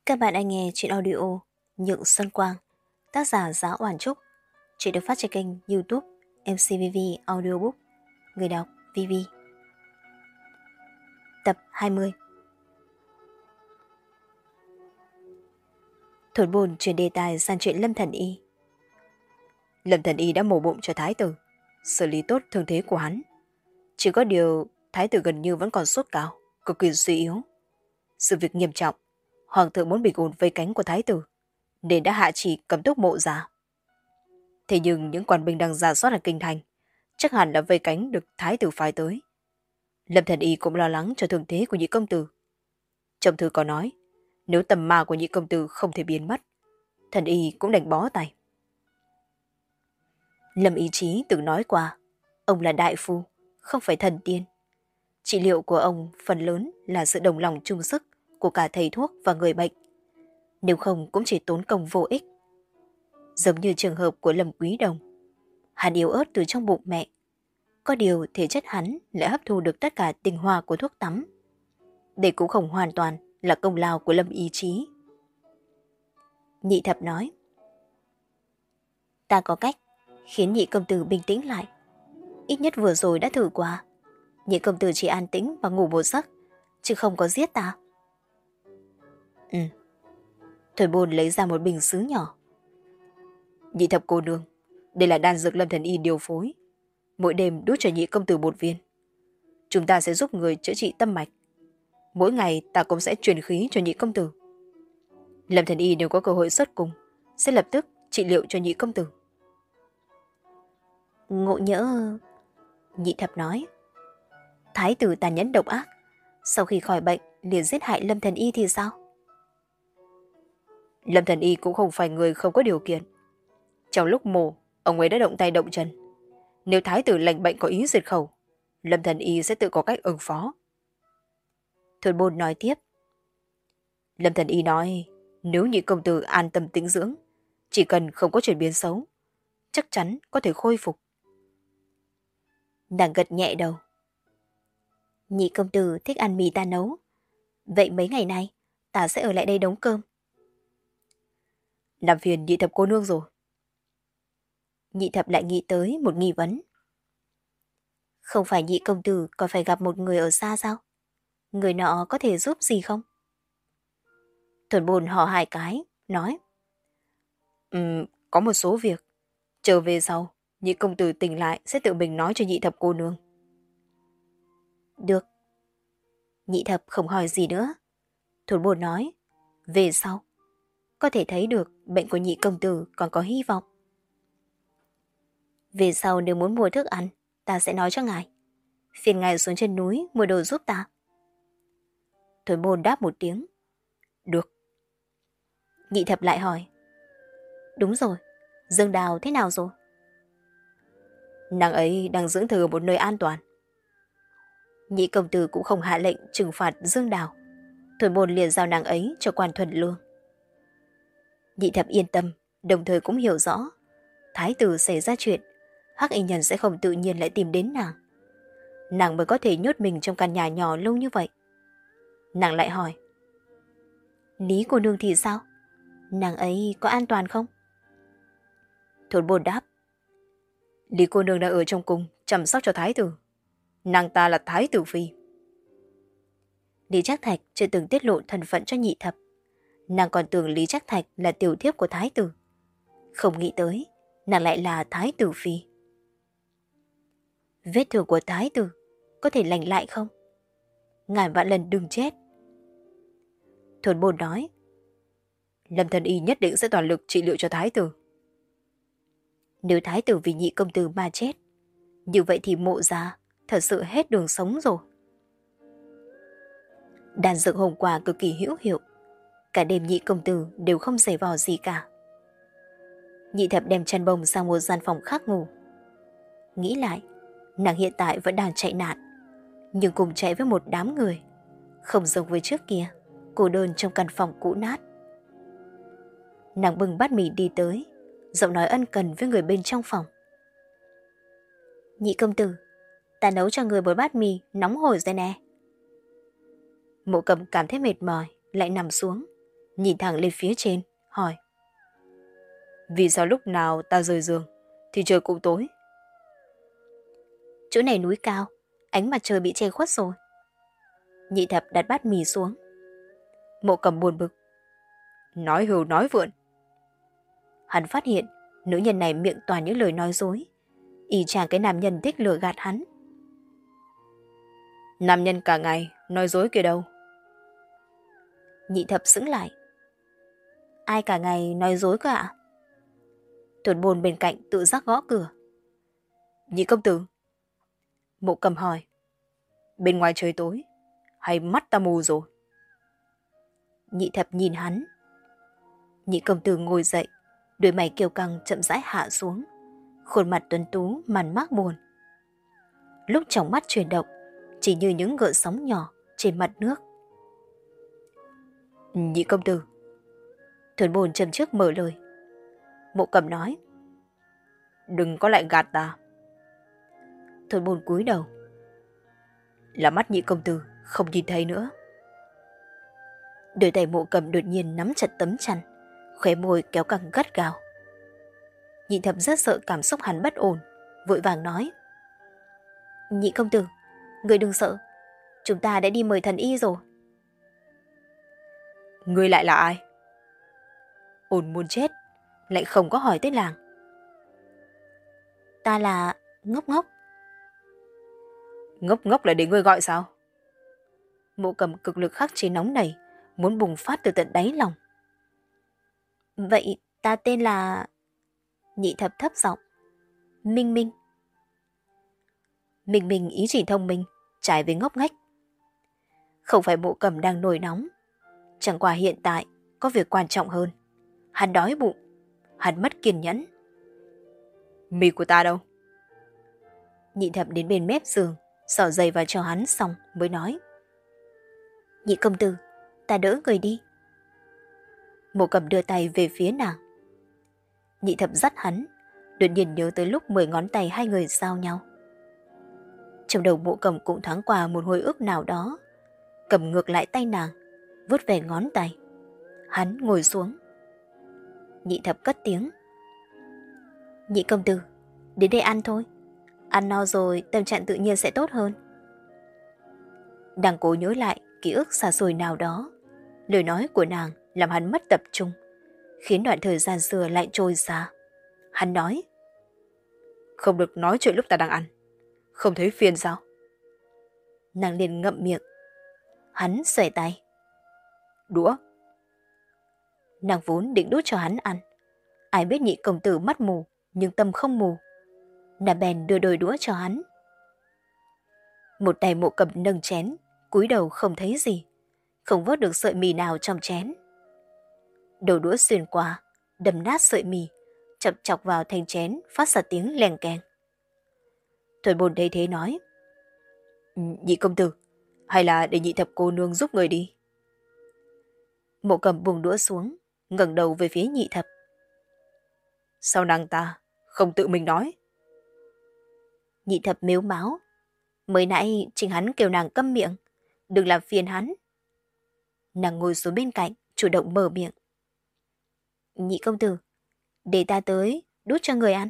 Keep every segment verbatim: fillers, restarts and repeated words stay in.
Các bạn đang nghe chuyện audio Nhượng Xuân Quang, tác giả Giá Oản Trúc. Chuyện được phát trên kênh YouTube em xê vê vê Audiobook. Người đọc vê vê. Tập hai mươi. Thổi bồn chuyển đề tài sang chuyện Lâm Thần Y. Lâm Thần Y đã mổ bụng cho thái tử, xử lý tốt thương thế của hắn. Chỉ có điều thái tử gần như vẫn còn sốt cao, cực kỳ suy yếu. Sự việc nghiêm trọng, hoàng thượng muốn bình ổn vây cánh của thái tử, nên đã hạ chỉ cấm túc mộ ra. Thế nhưng những quan binh đang giả soát ở kinh thành chắc hẳn đã vây cánh được thái tử phái tới. Lâm Thần Y cũng lo lắng cho thương thế của nhị công tử. Trong thư có nói, nếu tầm ma của nhị công tử không thể biến mất, Thần Y cũng đành bó tay. Lâm Ý Chí từng nói qua, ông là đại phu, không phải thần tiên. Trị liệu của ông phần lớn là sự đồng lòng chung sức của cả thầy thuốc và người bệnh. Nếu không cũng chỉ tốn công vô ích. Giống như trường hợp của Lâm Quý Đồng. Hắn yếu ớt từ trong bụng mẹ. Có điều thể chất hắn lại hấp thu được tất cả tinh hoa của thuốc tắm. Đây cũng không hoàn toàn là công lao của Lâm Ý Chí. Nhị thập nói, ta có cách khiến nhị công tử bình tĩnh lại. Ít nhất vừa rồi đã thử qua. Nhị công tử chỉ an tĩnh và ngủ một giấc, chứ không có giết ta. Ừ. Thổi bồn lấy ra một bình sứ nhỏ. Nhị thập cô nương, đây là đan dược Lâm Thần Y điều phối. Mỗi đêm đút cho nhị công tử một viên. Chúng ta sẽ giúp người chữa trị tâm mạch. Mỗi ngày ta cũng sẽ truyền khí cho nhị công tử. Lâm Thần Y nếu có cơ hội xuất cung, sẽ lập tức trị liệu cho nhị công tử. Ngộ nhỡ... Nhị thập nói, thái tử tàn nhẫn độc ác, sau khi khỏi bệnh liền giết hại Lâm Thần Y thì sao? Lâm Thần Y cũng không phải người không có điều kiện. Trong lúc mổ, ông ấy đã động tay động chân. Nếu thái tử lành bệnh có ý diệt khẩu, Lâm Thần Y sẽ tự có cách ứng phó. Thôn Bôn nói tiếp. Lâm Thần Y nói, nếu nhị công tử an tâm tĩnh dưỡng, chỉ cần không có chuyển biến xấu, chắc chắn có thể khôi phục. Nàng gật nhẹ đầu. Nhị công tử thích ăn mì ta nấu. Vậy mấy ngày nay, ta sẽ ở lại đây đóng cơm. Làm phiền nhị thập cô nương rồi. Nhị thập lại nghĩ tới một nghi vấn. Không phải nhị công tử còn phải gặp một người ở xa sao? Người nọ có thể giúp gì không? Thuần bồn họ hai cái, nói. Um, có một số việc. Trở về sau, nhị công tử tỉnh lại sẽ tự mình nói cho nhị thập cô nương. Được. Nhị thập không hỏi gì nữa. Thuần bồn nói. Về sau, có thể thấy được bệnh của nhị công tử còn có hy vọng. Về sau nếu muốn mua thức ăn, ta sẽ nói cho ngài. Phiền ngài xuống chân núi mua đồ giúp ta. Thổi môn đáp một tiếng. Được. Nhị thập lại hỏi. Đúng rồi, Dương Đào thế nào rồi? Nàng ấy đang dưỡng thử một nơi an toàn. Nhị công tử cũng không hạ lệnh trừng phạt Dương Đào. Thổi môn liền giao nàng ấy cho quan thuần lương. Nhị thập yên tâm, đồng thời cũng hiểu rõ. Thái tử xảy ra chuyện, Hắc Y Nhân sẽ không tự nhiên lại tìm đến nàng. Nàng mới có thể nhốt mình trong căn nhà nhỏ lâu như vậy. Nàng lại hỏi. Lý cô nương thì sao? Nàng ấy có an toàn không? Thôn bồn đáp. Lý cô nương đang ở trong cung chăm sóc cho thái tử. Nàng ta là thái tử phi. Lý Trác Thạch chưa từng tiết lộ thân phận cho nhị thập. Nàng còn tưởng Lý Trác Thạch là tiểu thiếp của thái tử. Không nghĩ tới, nàng lại là thái tử phi. Vết thương của thái tử có thể lành lại không? Ngàn vạn lần đừng chết. Thôn bồn nói. Lâm Thần Y nhất định sẽ toàn lực trị liệu cho thái tử. Nếu thái tử vì nhị công tử mà chết, như vậy thì mộ gia thật sự hết đường sống rồi. Đan dược hôm qua cực kỳ hữu hiệu. Cả đêm nhị công tử đều không giày vò gì cả. Nhị thập đem chăn bông sang một gian phòng khác ngủ. Nghĩ lại, nàng hiện tại vẫn đang chạy nạn, nhưng cùng chạy với một đám người, không giống với trước kia, cô đơn trong căn phòng cũ nát. Nàng bưng bát mì đi tới, giọng nói ân cần với người bên trong phòng. Nhị công tử, ta nấu cho người một bát mì nóng hổi rồi nè. Mộ Cầm cảm thấy mệt mỏi, lại nằm xuống. nhìn thẳng lên phía trên, hỏi. Vì sao lúc nào ta rời giường thì trời cũng tối? Chỗ này núi cao, ánh mặt trời bị che khuất rồi. Nhị thập đặt bát mì xuống. Mộ Cầm buồn bực. Nói hưu nói vượn. Hắn phát hiện nữ nhân này miệng toàn những lời nói dối, y chang cái nam nhân thích lừa gạt hắn. Nam nhân cả ngày nói dối kia đâu? Nhị thập sững lại. Ai cả ngày nói dối cơ ạ? Thuần Bồn bên cạnh tự giác gõ cửa. Nhị công tử. Mộ Cầm hỏi. Bên ngoài trời tối, hay mắt ta mù rồi? Nhị thập nhìn hắn. Nhị công tử ngồi dậy, đôi mày kiêu căng chậm rãi hạ xuống, khuôn mặt tuấn tú màn mác buồn. Lúc trong mắt chuyển động, chỉ như những gợn sóng nhỏ trên mặt nước. Nhị công tử. Thuần Bồn châm trước mở lời. Mộ Cầm nói. Đừng có lại gạt ta. Thuần Bồn cúi đầu. Là mắt nhị công tử không nhìn thấy nữa. Đôi tay Mộ Cầm đột nhiên nắm chặt tấm chăn, khóe môi kéo căng gắt gao. Nhị thập rất sợ cảm xúc hắn bất ổn, vội vàng nói. Nhị công tử, người đừng sợ, chúng ta đã đi mời thần y rồi. Ngươi lại là ai? Ổn muốn chết, lại không có hỏi tới làng. Ta là Ngốc Ngốc. Ngốc Ngốc là để ngươi gọi sao? Mộ Cầm cực lực khắc chế nóng nảy, muốn bùng phát từ tận đáy lòng. Vậy ta tên là... Nhị thập thấp giọng. Minh Minh. Minh Minh ý chỉ thông minh, trái với ngốc nghếch. Không phải Mộ Cầm đang nổi nóng, chẳng qua hiện tại có việc quan trọng hơn. Hắn đói bụng, hắn mất kiên nhẫn. Mì của ta đâu? Nhị thập đến bên mép giường, xỏ giày vào cho hắn xong mới nói. Nhị công tử, ta đỡ người đi. Mộ Cầm đưa tay về phía nàng. Nhị thập dắt hắn, đột nhiên nhớ tới lúc mười ngón tay hai người giao nhau. Trong đầu Mộ Cầm cũng thoáng qua một hồi ức nào đó, cầm ngược lại tay nàng, vuốt về ngón tay. Hắn ngồi xuống. Nhị thập cất tiếng. Nhị công tử, đến đây ăn thôi. Ăn no rồi tâm trạng tự nhiên sẽ tốt hơn. Đang cố nhớ lại ký ức xa xôi nào đó, lời nói của nàng làm hắn mất tập trung, khiến đoạn thời gian xưa lại trôi xa. Hắn nói. Không được nói chuyện lúc ta đang ăn. Không thấy phiền sao? Nàng liền ngậm miệng. Hắn xòe tay. Đũa. Nàng vốn định đút cho hắn ăn. Ai biết nhị công tử mắt mù, nhưng tâm không mù. Nàng bèn đưa đôi đũa cho hắn. Một tay Mộ Cầm nâng chén, cúi đầu không thấy gì, không vớt được sợi mì nào trong chén. Đầu đũa xuyên qua, đâm nát sợi mì, chập chọc vào thành chén, phát ra tiếng leng keng. Thuần Bồn thấy thế nói. Nhị công tử, hay là để nhị thập cô nương giúp người đi. Mộ Cầm buông đũa xuống, ngẩng đầu về phía nhị thập. Sao nàng ta không tự mình nói? Nhị thập mếu máo. Mới nãy chính hắn kêu nàng câm miệng, đừng làm phiền hắn. Nàng ngồi xuống bên cạnh, chủ động mở miệng. Nhị công tử, để ta tới đút cho người ăn.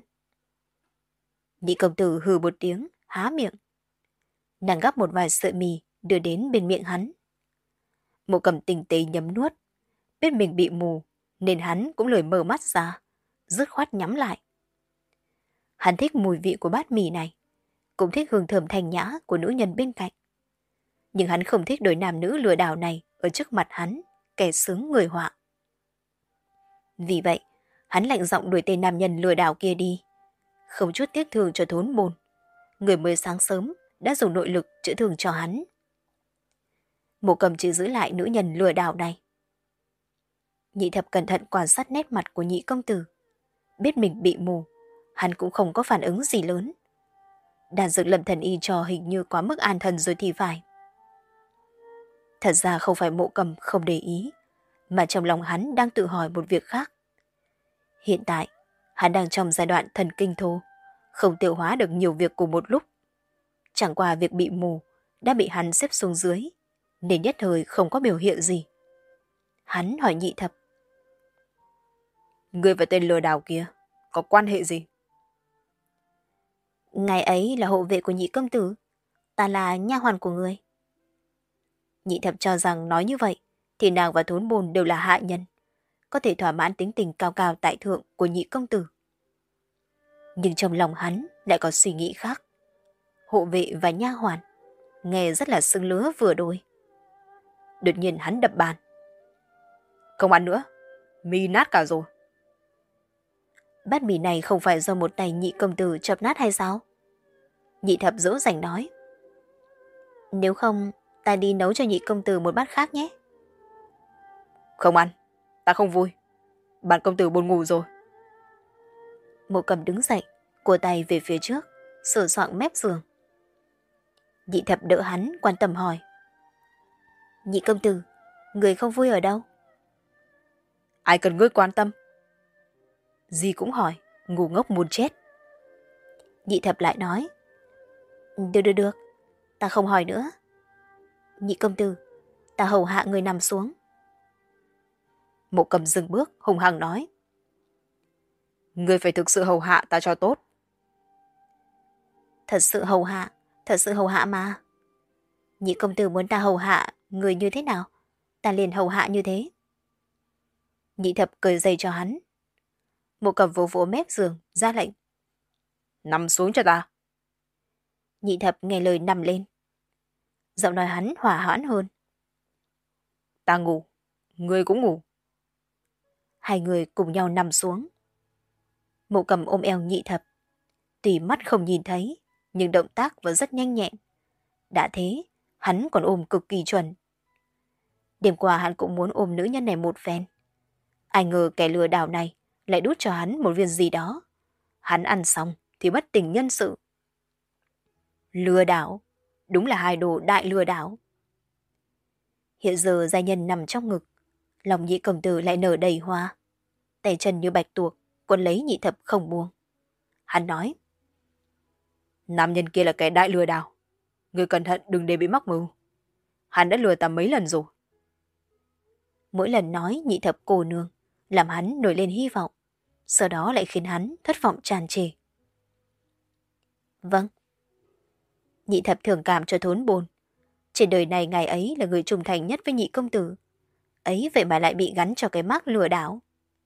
Nhị công tử hừ một tiếng, há miệng. Nàng gắp một vài sợi mì đưa đến bên miệng hắn. Mộ Cầm tinh tế nhấm nuốt, biết mình bị mù nên hắn cũng lười mở mắt ra, dứt khoát nhắm lại. Hắn thích mùi vị của bát mì này, cũng thích hương thơm thanh nhã của nữ nhân bên cạnh. Nhưng hắn không thích đôi nam nữ lừa đảo này ở trước mặt hắn, kẻ sướng người họa. Vì vậy, hắn lạnh giọng đuổi tên nam nhân lừa đảo kia đi, không chút tiếc thương cho Thốn Bồn, người mới sáng sớm đã dùng nội lực chữa thương cho hắn. Mộ Cầm chỉ giữ lại nữ nhân lừa đảo này. Nhị thập cẩn thận quan sát nét mặt của nhị công tử, biết mình bị mù, hắn cũng không có phản ứng gì lớn. Đàn dược Lâm thần y cho hình như quá mức an thần rồi thì phải. Thật ra không phải Mộ Cầm không để ý, mà trong lòng hắn đang tự hỏi một việc khác. Hiện tại, hắn đang trong giai đoạn thần kinh thô, không tiêu hóa được nhiều việc cùng một lúc. Chẳng qua việc bị mù đã bị hắn xếp xuống dưới, nên nhất thời không có biểu hiện gì. Hắn hỏi Nhị Thập. Người và tên lừa đảo kia có quan hệ gì? Ngài ấy là hộ vệ của Nhị công tử, ta là nha hoàn của người. Nhị Thập cho rằng nói như vậy thì nàng và Thốn Bồn đều là hạ nhân, có thể thỏa mãn tính tình cao cao tại thượng của Nhị công tử. Nhưng trong lòng hắn lại có suy nghĩ khác. Hộ vệ và nha hoàn nghe rất là xứng lứa vừa đôi. Đột nhiên hắn đập bàn. Không ăn nữa, mì nát cả rồi. Bát mì này không phải do một tay Nhị công tử chập nát hay sao? Nhị Thập dỗ dành nói. Nếu không, ta đi nấu cho Nhị công tử một bát khác nhé. Không ăn, ta không vui. Bản công tử buồn ngủ rồi. Mộ Cầm đứng dậy, cua tay về phía trước, sửa soạng mép giường. Nhị Thập đỡ hắn, quan tâm hỏi. Nhị công tử, người không vui ở đâu? Ai cần ngươi quan tâm? Dì cũng hỏi, ngu ngốc muốn chết. Nhị Thập lại nói. Được được được, ta không hỏi nữa. Nhị công tử, ta hầu hạ người nằm xuống. Mộ Cầm dừng bước, hùng hăng nói. Ngươi phải thực sự hầu hạ ta cho tốt. Thật sự hầu hạ, thật sự hầu hạ mà. Nhị công tử muốn ta hầu hạ người như thế nào, ta liền hầu hạ như thế. Nhị Thập cười dày cho hắn. Mộ Cầm vỗ vỗ mép giường, ra lệnh. Nằm xuống cho ta. Nhị Thập nghe lời nằm lên. Giọng nói hắn hỏa hoãn hơn. Ta ngủ, ngươi cũng ngủ. Hai người cùng nhau nằm xuống. Mộ Cầm ôm eo Nhị Thập. Tuy mắt không nhìn thấy, nhưng động tác vẫn rất nhanh nhẹn. Đã thế, hắn còn ôm cực kỳ chuẩn. Đêm qua hắn cũng muốn ôm nữ nhân này một phen. Ai ngờ kẻ lừa đảo này lại đút cho hắn một viên gì đó. Hắn ăn xong thì bất tỉnh nhân sự. Lừa đảo, đúng là hai đồ đại lừa đảo. Hiện giờ gia nhân nằm trong ngực, lòng Nhị công tử lại nở đầy hoa. Tay chân như bạch tuộc, quấn lấy Nhị Thập không buông. Hắn nói. Nam nhân kia là kẻ đại lừa đảo. Ngươi cẩn thận đừng để bị mắc mưu. Hắn đã lừa ta mấy lần rồi. Mỗi lần nói Nhị Thập cô nương, làm hắn nổi lên hy vọng, sau đó lại khiến hắn thất vọng tràn trề. Vâng. Nhị Thập thường cảm cho Thốn Bồn. Trên đời này ngài ấy là người trung thành nhất với Nhị công tử. Ấy vậy mà lại bị gắn cho cái mác lừa đảo.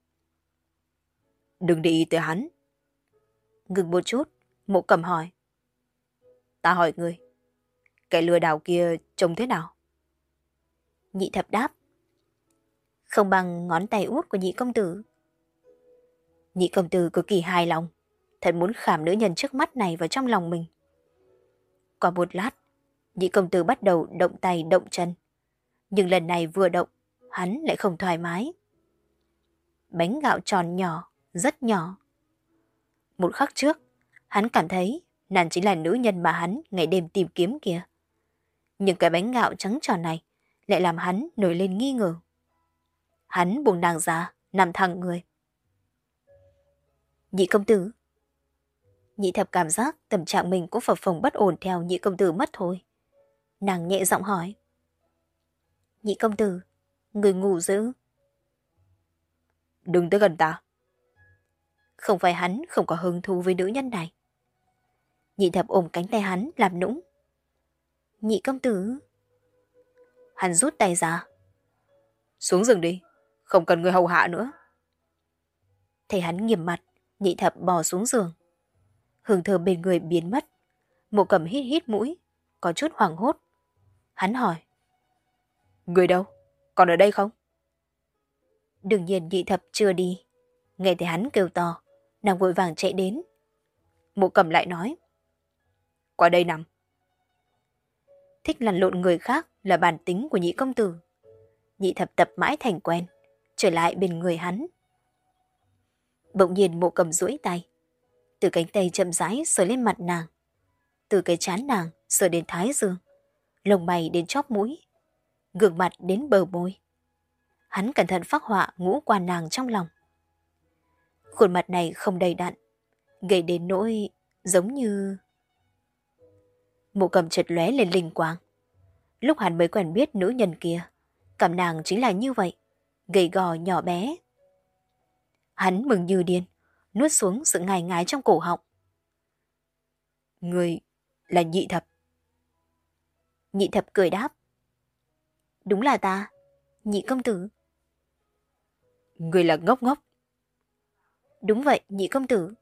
Đừng để ý tới hắn. Ngừng một chút, Mộ Cầm hỏi. Ta hỏi ngươi, kẻ lừa đảo kia trông thế nào? Nhị Thập đáp. Không bằng ngón tay út của Nhị công tử. Nhị công tử cực kỳ hài lòng, thật muốn khảm nữ nhân trước mắt này vào trong lòng mình. Qua một lát, Nhị công tử bắt đầu động tay động chân. Nhưng lần này vừa động, hắn lại không thoải mái. Bánh gạo tròn nhỏ, rất nhỏ. Một khắc trước, hắn cảm thấy nàng chính là nữ nhân mà hắn ngày đêm tìm kiếm kìa. Nhưng cái bánh gạo trắng tròn này lại làm hắn nổi lên nghi ngờ. Hắn buông nàng ra, nằm thẳng người. Nhị công tử. Nhị Thập cảm giác tâm trạng mình cũng phập phồng bất ổn theo Nhị công tử mất thôi. Nàng nhẹ giọng hỏi. Nhị công tử, người ngủ dữ. Đừng tới gần ta. Không phải hắn không có hứng thú với nữ nhân này. Nhị Thập ôm cánh tay hắn làm nũng. Nhị công tử. Hắn rút tay ra. Xuống giường đi, không cần người hầu hạ nữa. Thấy hắn nghiêm mặt, Nhị Thập bò xuống giường. Hương thơm bên người biến mất. Mộ Cầm hít hít mũi, có chút hoảng hốt. Hắn hỏi. Người đâu? Còn ở đây không? Đương nhiên Nhị Thập chưa đi. Nghe thấy hắn kêu to, nàng vội vàng chạy đến. Mộ Cầm lại nói. Qua đây nằm. Thích lăn lộn người khác là bản tính của Nhị công tử. Nhị Thập tập mãi thành quen, trở lại bên người hắn. Bỗng nhiên Mộ Cầm duỗi tay, từ cánh tay chậm rãi sờ lên mặt nàng, từ cái trán nàng sờ đến thái dương, lông mày đến chóp mũi, gương mặt đến bờ môi. Hắn cẩn thận phác họa ngũ quan nàng trong lòng. Khuôn mặt này không đầy đặn, gầy đến nỗi giống như... Mộ Cầm chợt lóe lên linh quang. Lúc hắn mới quen biết nữ nhân kia, cảm nàng chính là như vậy. gầy gò nhỏ bé. Hắn mừng như điên, nuốt xuống sự ngài ngái trong cổ họng. Người là Nhị Thập. Nhị Thập cười đáp. Đúng là ta, Nhị công tử. Người là ngốc ngốc. Đúng vậy, Nhị công tử.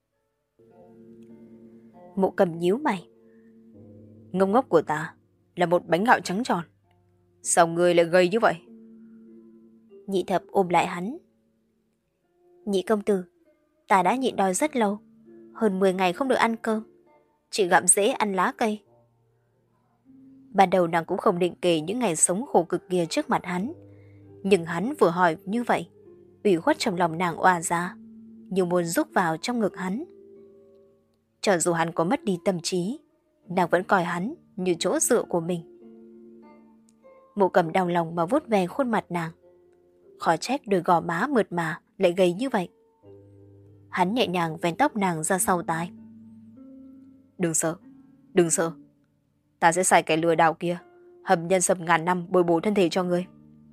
Mộ Cầm nhíu mày. Ngốc ngốc của ta là một bánh gạo trắng tròn. Sao người lại gầy như vậy? Nhị Thập ôm lại hắn. Nhị công tử, ta đã nhịn đói rất lâu, hơn mười ngày không được ăn cơm, chỉ gặm rễ ăn lá cây. Ban đầu nàng cũng không định kể những ngày sống khổ cực kia trước mặt hắn, nhưng hắn vừa hỏi như vậy, ủy khuất trong lòng nàng òa ra, như muốn rúc vào trong ngực hắn. Cho dù hắn có mất đi tâm trí, nàng vẫn coi hắn như chỗ dựa của mình. Mộ Cầm đau lòng mà vuốt về khuôn mặt nàng. Khó trách đôi gò má mượt mà lại gầy như vậy. Hắn nhẹ nhàng vén tóc nàng ra sau tai. Đừng sợ, đừng sợ. Ta sẽ xài cái lừa đảo kia, hầm nhân sâm ngàn năm bồi bổ thân thể cho ngươi.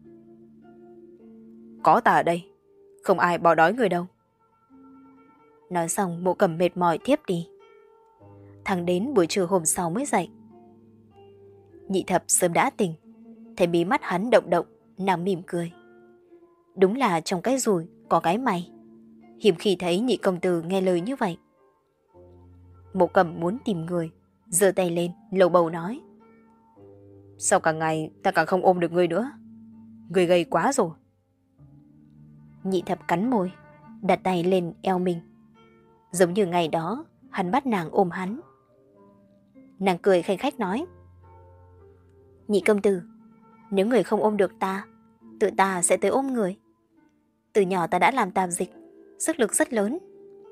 Có ta ở đây, không ai bỏ đói người đâu. Nói xong Mộ Cầm mệt mỏi thiếp đi. Thẳng đến buổi trưa hôm sau mới dậy. Nhị Thập sớm đã tỉnh, thấy mí mắt hắn động động, nàng mỉm cười. Đúng là trong cái rủi có cái may. Hiếm khi thấy Nhị công tử nghe lời như vậy. Mộ Cầm muốn tìm người, giơ tay lên lầu bầu nói. Sao cả ngày ta càng không ôm được ngươi nữa? Ngươi gầy quá rồi. Nhị Thập cắn môi, đặt tay lên eo mình. Giống như ngày đó hắn bắt nàng ôm hắn. Nàng cười khanh khách nói. Nhị công tử, nếu người không ôm được ta, tự ta sẽ tới ôm người. Từ nhỏ ta đã làm tạp dịch, sức lực rất lớn.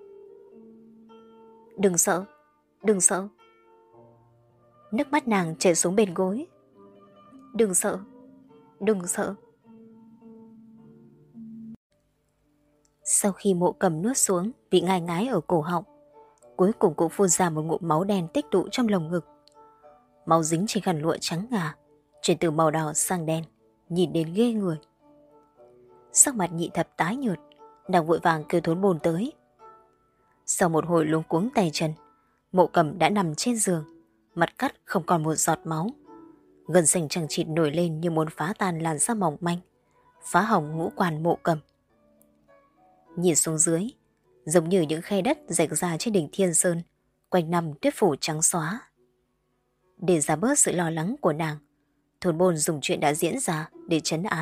Đừng sợ, đừng sợ. Nước mắt nàng chảy xuống bên gối. Đừng sợ, đừng sợ. Sau khi Mộ Cầm nuốt xuống vị ngai ngái ở cổ họng, cuối cùng cũng phun ra một ngụm máu đen tích tụ trong lồng ngực. Máu dính trên khăn lụa trắng ngà, chuyển từ màu đỏ sang đen, nhìn đến ghê người. Sắc mặt Nhị Thập tái nhợt, nàng vội vàng kêu Thốn Bồn tới. Sau một hồi luống cuống tay chân, Mộ Cầm đã nằm trên giường, mặt cắt không còn một giọt máu. Gân xanh chằng chịt nổi lên như muốn phá tan làn da mỏng manh, phá hỏng ngũ quan Mộ Cầm. Nhìn xuống dưới, giống như những khe đất rạch ra trên đỉnh Thiên Sơn, quanh năm tuyết phủ trắng xóa. Để giảm bớt sự lo lắng của nàng, Thốn Bồn dùng chuyện đã diễn ra để trấn an.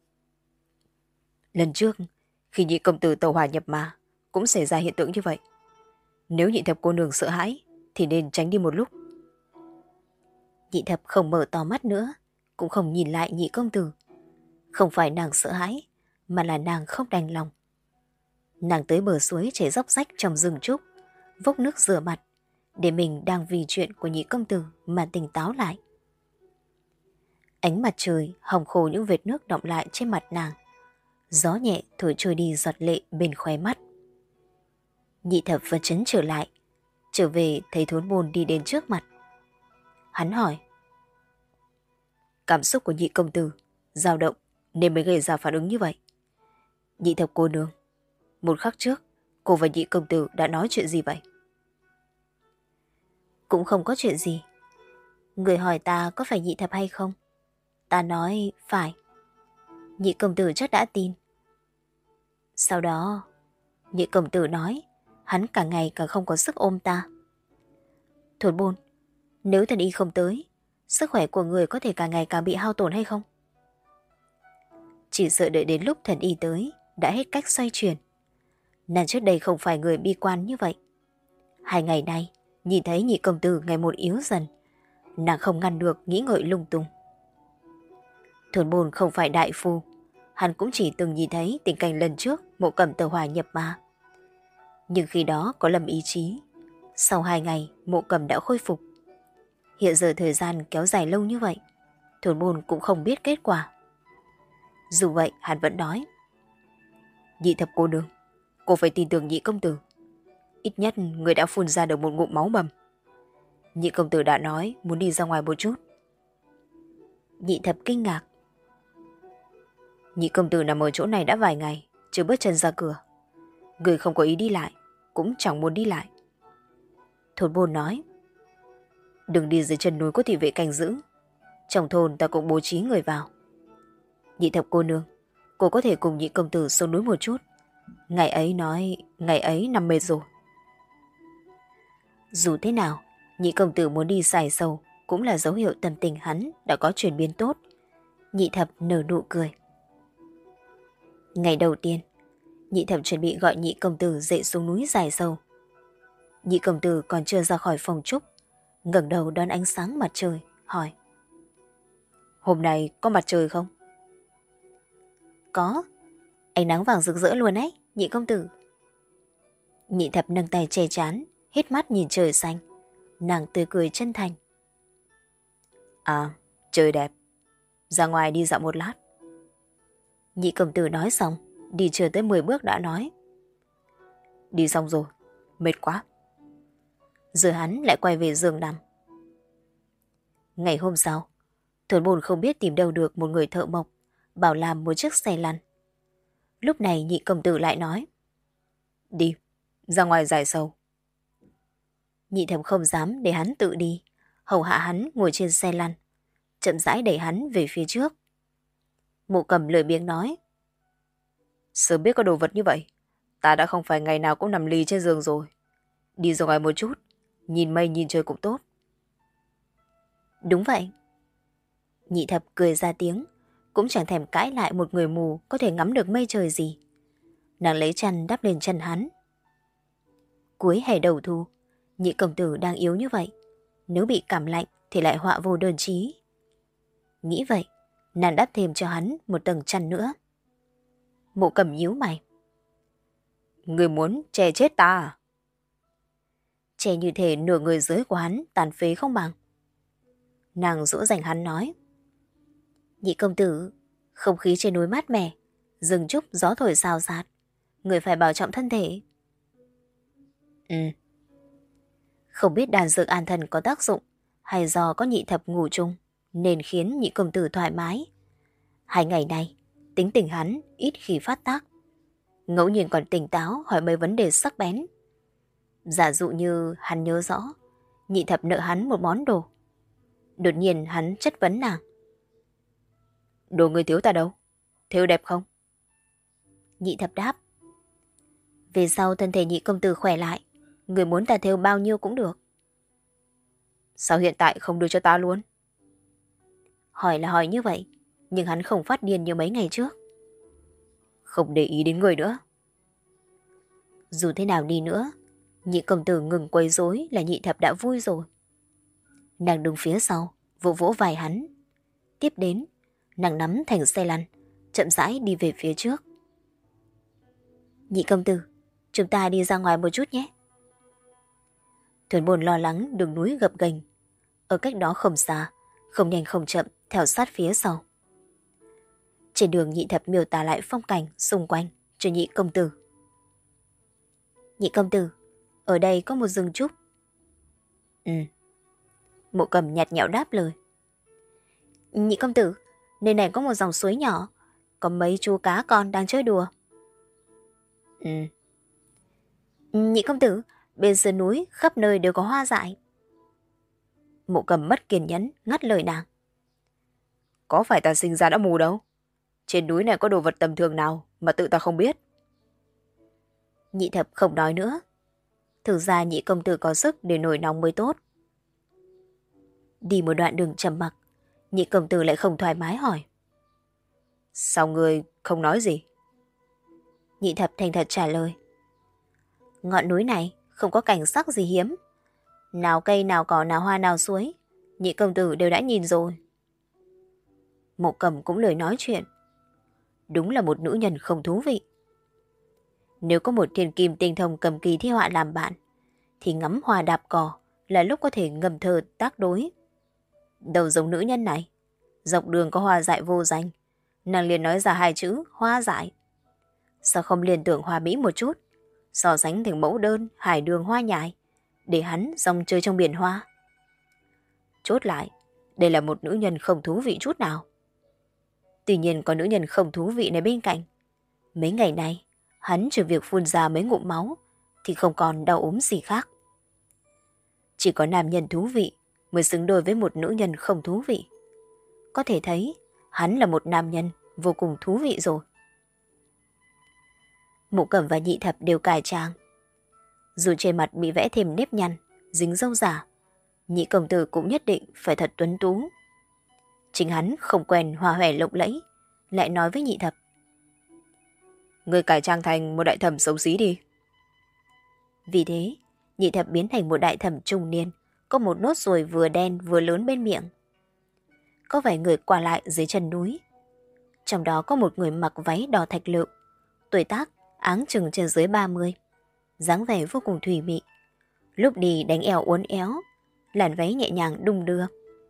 Lần trước, khi Nhị công tử tàu hỏa nhập ma, cũng xảy ra hiện tượng như vậy. Nếu Nhị Thập cô nương sợ hãi, thì nên tránh đi một lúc. Nhị Thập không mở to mắt nữa, cũng không nhìn lại Nhị công tử. Không phải nàng sợ hãi, mà là nàng không đành lòng. Nàng tới bờ suối chảy róc rách trong rừng trúc, vốc nước rửa mặt, để mình đang vì chuyện của Nhị công tử mà tỉnh táo lại. Ánh mặt trời hồng khô những vệt nước đọng lại trên mặt nàng. Gió nhẹ thổi trôi đi giọt lệ bên khóe mắt. Nhị Thập phấn chấn trở lại, trở về thấy Thốn Bồn đi đến trước mặt. Hắn hỏi. Cảm xúc của Nhị công tử dao động nên mới gây ra phản ứng như vậy. Nhị Thập cô nương, một khắc trước cô và Nhị công tử đã nói chuyện gì vậy? Cũng không có chuyện gì. Người hỏi ta có phải Nhị Thập hay không? Ta nói phải. Nhị công tử chắc đã tin. Sau đó, Nhị công tử nói hắn cả ngày càng không có sức ôm ta. Thốn Bồn, nếu thần y không tới, sức khỏe của người có thể càng ngày càng bị hao tổn hay không? Chỉ sợ đợi đến lúc thần y tới đã hết cách xoay chuyển. Nàng trước đây không phải người bi quan như vậy. Hai ngày nay nhìn thấy Nhị công tử ngày một yếu dần, nàng không ngăn được nghĩ ngợi lung tung. Thốn Bồn không phải đại phu, hắn cũng chỉ từng nhìn thấy tình cảnh lần trước Mộ Cầm tàu hỏa nhập ma. Nhưng khi đó có lầm ý chí, sau hai ngày Mộ Cầm đã khôi phục. Hiện giờ thời gian kéo dài lâu như vậy, Thốn Bồn cũng không biết kết quả. Dù vậy hắn vẫn nói. Nhị Thập cô nương, cô phải tin tưởng Nhị công tử. Ít nhất người đã phun ra được một ngụm máu bầm. Nhị công tử đã nói muốn đi ra ngoài một chút. Nhị Thập kinh ngạc. Nhị công tử nằm ở chỗ này đã vài ngày, chưa bước chân ra cửa. Người không có ý đi lại, cũng chẳng muốn đi lại. Thôn Bồn nói, đừng đi dưới chân núi có thị vệ canh giữ. Trong thôn ta cũng bố trí người vào. Nhị thập cô nương, cô có thể cùng nhị công tử xuống núi một chút. Ngày ấy nói, ngày ấy nằm mệt rồi. Dù thế nào, nhị công tử muốn đi xài sâu cũng là dấu hiệu tâm tình hắn đã có chuyển biến tốt. Nhị thập nở nụ cười. Ngày đầu tiên, nhị thập chuẩn bị gọi nhị công tử dậy xuống núi dài sâu. Nhị công tử còn chưa ra khỏi phòng trúc, ngẩng đầu đón ánh sáng mặt trời, hỏi. Hôm nay có mặt trời không? Có, ánh nắng vàng rực rỡ luôn ấy, nhị công tử. Nhị thập nâng tay che chán, hít mắt nhìn trời xanh. Nàng tươi cười chân thành. À, trời đẹp. Ra ngoài đi dạo một lát. Nhị công tử nói xong, đi chưa tới mười bước đã nói. Đi xong rồi, mệt quá. Rồi hắn lại quay về giường nằm. Ngày hôm sau, Thôn Bồn không biết tìm đâu được một người thợ mộc, bảo làm một chiếc xe lăn. Lúc này nhị công tử lại nói. Đi, ra ngoài giải sầu. Nhị thẩm không dám để hắn tự đi, hầu hạ hắn ngồi trên xe lăn, chậm rãi đẩy hắn về phía trước. Mộ Cầm lười biếng nói. Sớm biết có đồ vật như vậy, ta đã không phải ngày nào cũng nằm lì trên giường rồi. Đi ra ngoài một chút, nhìn mây nhìn trời cũng tốt. Đúng vậy. Nhị thập cười ra tiếng, cũng chẳng thèm cãi lại một người mù có thể ngắm được mây trời gì. Nàng lấy chăn đắp lên chân hắn. Cuối hè đầu thu, nhị công tử đang yếu như vậy, nếu bị cảm lạnh thì lại họa vô đơn chí. Nghĩ vậy, nàng đắp thêm cho hắn một tầng chăn nữa. Mộ Cầm nhíu mày. Người muốn che chết ta à? Che như thể nửa người dưới của hắn tàn phế không bằng. Nàng dỗ dành hắn nói. Nhị công tử, không khí trên núi mát mẻ, rừng trúc gió thổi xào xạc, người phải bảo trọng thân thể. Ừ. Không biết đàn dược an thần có tác dụng hay do có nhị thập ngủ chung nên khiến nhị công tử thoải mái. Hai ngày nay, tính tình hắn ít khi phát tác. Ngẫu nhiên còn tỉnh táo hỏi mấy vấn đề sắc bén. Giả dụ như hắn nhớ rõ, nhị thập nợ hắn một món đồ. Đột nhiên hắn chất vấn nàng. Đồ người thiếu ta đâu? Thêu đẹp không? Nhị thập đáp. Về sau thân thể nhị công tử khỏe lại, người muốn ta thêu bao nhiêu cũng được. Sao hiện tại không đưa cho ta luôn? Hỏi là hỏi như vậy, nhưng hắn không phát điên như mấy ngày trước. Không để ý đến người nữa. Dù thế nào đi nữa, nhị công tử ngừng quấy rối là nhị thập đã vui rồi. Nàng đứng phía sau, vỗ vỗ vai hắn. Tiếp đến, nàng nắm thành xe lăn, chậm rãi đi về phía trước. Nhị công tử, chúng ta đi ra ngoài một chút nhé. Thuyền Bồn lo lắng đường núi gập ghềnh, ở cách đó không xa, không nhanh không chậm theo sát phía sau. Trên đường nhị thập miêu tả lại phong cảnh xung quanh cho nhị công tử. Nhị công tử, ở đây có một rừng trúc. Ừ. Mộ Cầm nhạt nhẽo đáp lời. Nhị công tử, nơi này có một dòng suối nhỏ, có mấy chú cá con đang chơi đùa. Ừ. Nhị công tử, bên sườn núi khắp nơi đều có hoa dại. Mộ Cầm mất kiên nhẫn ngắt lời nàng. Có phải ta sinh ra đã mù đâu? Trên núi này có đồ vật tầm thường nào mà tự ta không biết? Nhị thập không nói nữa. Thực ra nhị công tử có sức để nổi nóng mới tốt. Đi một đoạn đường trầm mặc, nhị công tử lại không thoải mái hỏi. Sao người không nói gì? Nhị thập thành thật trả lời. Ngọn núi này không có cảnh sắc gì hiếm. Nào cây, nào cỏ, nào hoa, nào suối, nhị công tử đều đã nhìn rồi. Mộ Cầm cũng lời nói chuyện. Đúng là một nữ nhân không thú vị. Nếu có một thiên kim tinh thông cầm kỳ thi họa làm bạn, thì ngắm hoa đạp cỏ là lúc có thể ngầm thơ tác đối. Đầu giống nữ nhân này, dọc đường có hoa dại vô danh, nàng liền nói ra hai chữ hoa dại. Sao không liên tưởng hoa mỹ một chút, so sánh thành mẫu đơn hải đường hoa nhài, để hắn dòng chơi trong biển hoa. Chốt lại, đây là một nữ nhân không thú vị chút nào. Tuy nhiên có nữ nhân không thú vị này bên cạnh. Mấy ngày nay, hắn trừ việc phun ra mấy ngụm máu thì không còn đau ốm gì khác. Chỉ có nam nhân thú vị mới xứng đôi với một nữ nhân không thú vị. Có thể thấy hắn là một nam nhân vô cùng thú vị rồi. Mộ Cẩm và Nhị Thập đều cải trang. Dù trên mặt bị vẽ thêm nếp nhăn, dính râu giả, Nhị công tử cũng nhất định phải thật tuấn tú. Chính hắn không quen hoa hòe lộng lẫy, lại nói với Nhị Thập: Người cải trang thành một đại thẩm xấu xí đi. Vì thế, Nhị Thập biến thành một đại thẩm trung niên, có một nốt ruồi vừa đen vừa lớn bên miệng. Có vài người qua lại dưới chân núi. Trong đó có một người mặc váy đỏ thạch lựu, tuổi tác áng chừng trên dưới ba mươi, dáng vẻ vô cùng thùy mị. Lúc đi đánh eo uốn éo, làn váy nhẹ nhàng đung đưa.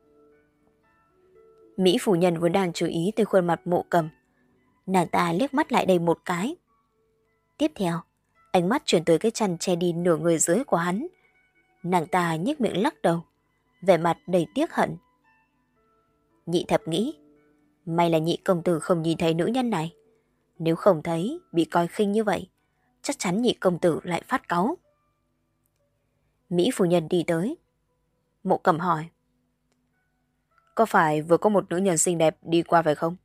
Mỹ phu nhân vốn đang chú ý tới khuôn mặt Mộ Cẩm, nàng ta liếc mắt lại đây một cái. Tiếp theo, ánh mắt chuyển tới cái chăn che đi nửa người dưới của hắn. Nàng ta nhếch miệng lắc đầu, vẻ mặt đầy tiếc hận. Nhị Thập nghĩ, may là Nhị công tử không nhìn thấy nữ nhân này. Nếu không thấy, bị coi khinh như vậy, chắc chắn Nhị công tử lại phát cáu. Mỹ phu nhân đi tới. Mộ Cẩm hỏi: Có phải vừa có một nữ nhân xinh đẹp đi qua phải không?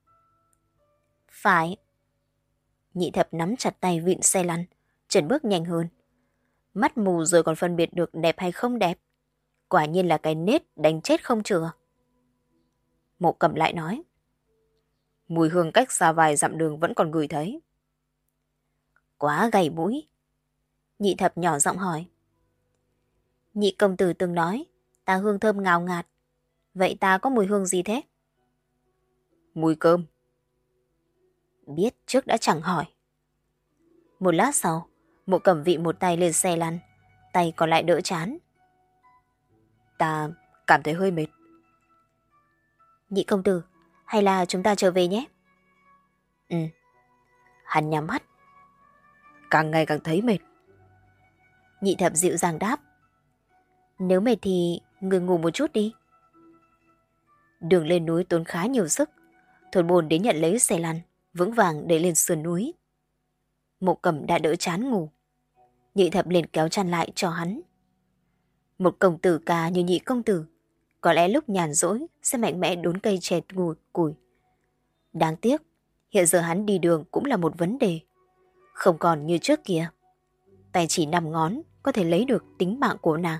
Phải. Nhị Thập nắm chặt tay vịn xe lăn, chuyển bước nhanh hơn. Mắt mù rồi còn phân biệt được đẹp hay không đẹp. Quả nhiên là cái nết đánh chết không chừa. Mộ Cẩm lại nói: Mùi hương cách xa vài dặm đường vẫn còn ngửi thấy. Quá gầy mũi. Nhị Thập nhỏ giọng hỏi: Nhị công tử từng nói ta hương thơm ngào ngạt, vậy ta có mùi hương gì thế? Mùi cơm. Biết trước đã chẳng hỏi. Một lát sau, Mộ Cẩm vị một tay lên xe lăn, tay còn lại đỡ chán. Ta cảm thấy hơi mệt. Nhị công tử, hay là chúng ta trở về nhé? Ừ. Hắn nhắm mắt. Càng ngày càng thấy mệt. Nhị Thập dịu dàng đáp: Nếu mệt thì người ngủ một chút đi. Đường lên núi tốn khá nhiều sức. Thôn Bồn đến nhận lấy xe lăn, vững vàng để lên sườn núi. Mộ Cẩm đã đỡ chán ngủ. Nhị Thập liền kéo chăn lại cho hắn. Một công tử ca như Nhị công tử, có lẽ lúc nhàn rỗi sẽ mạnh mẽ đốn cây tre ngùi củi. Đáng tiếc, hiện giờ hắn đi đường cũng là một vấn đề. Không còn như trước kia. Tay chỉ năm ngón có thể lấy được tính mạng của nàng.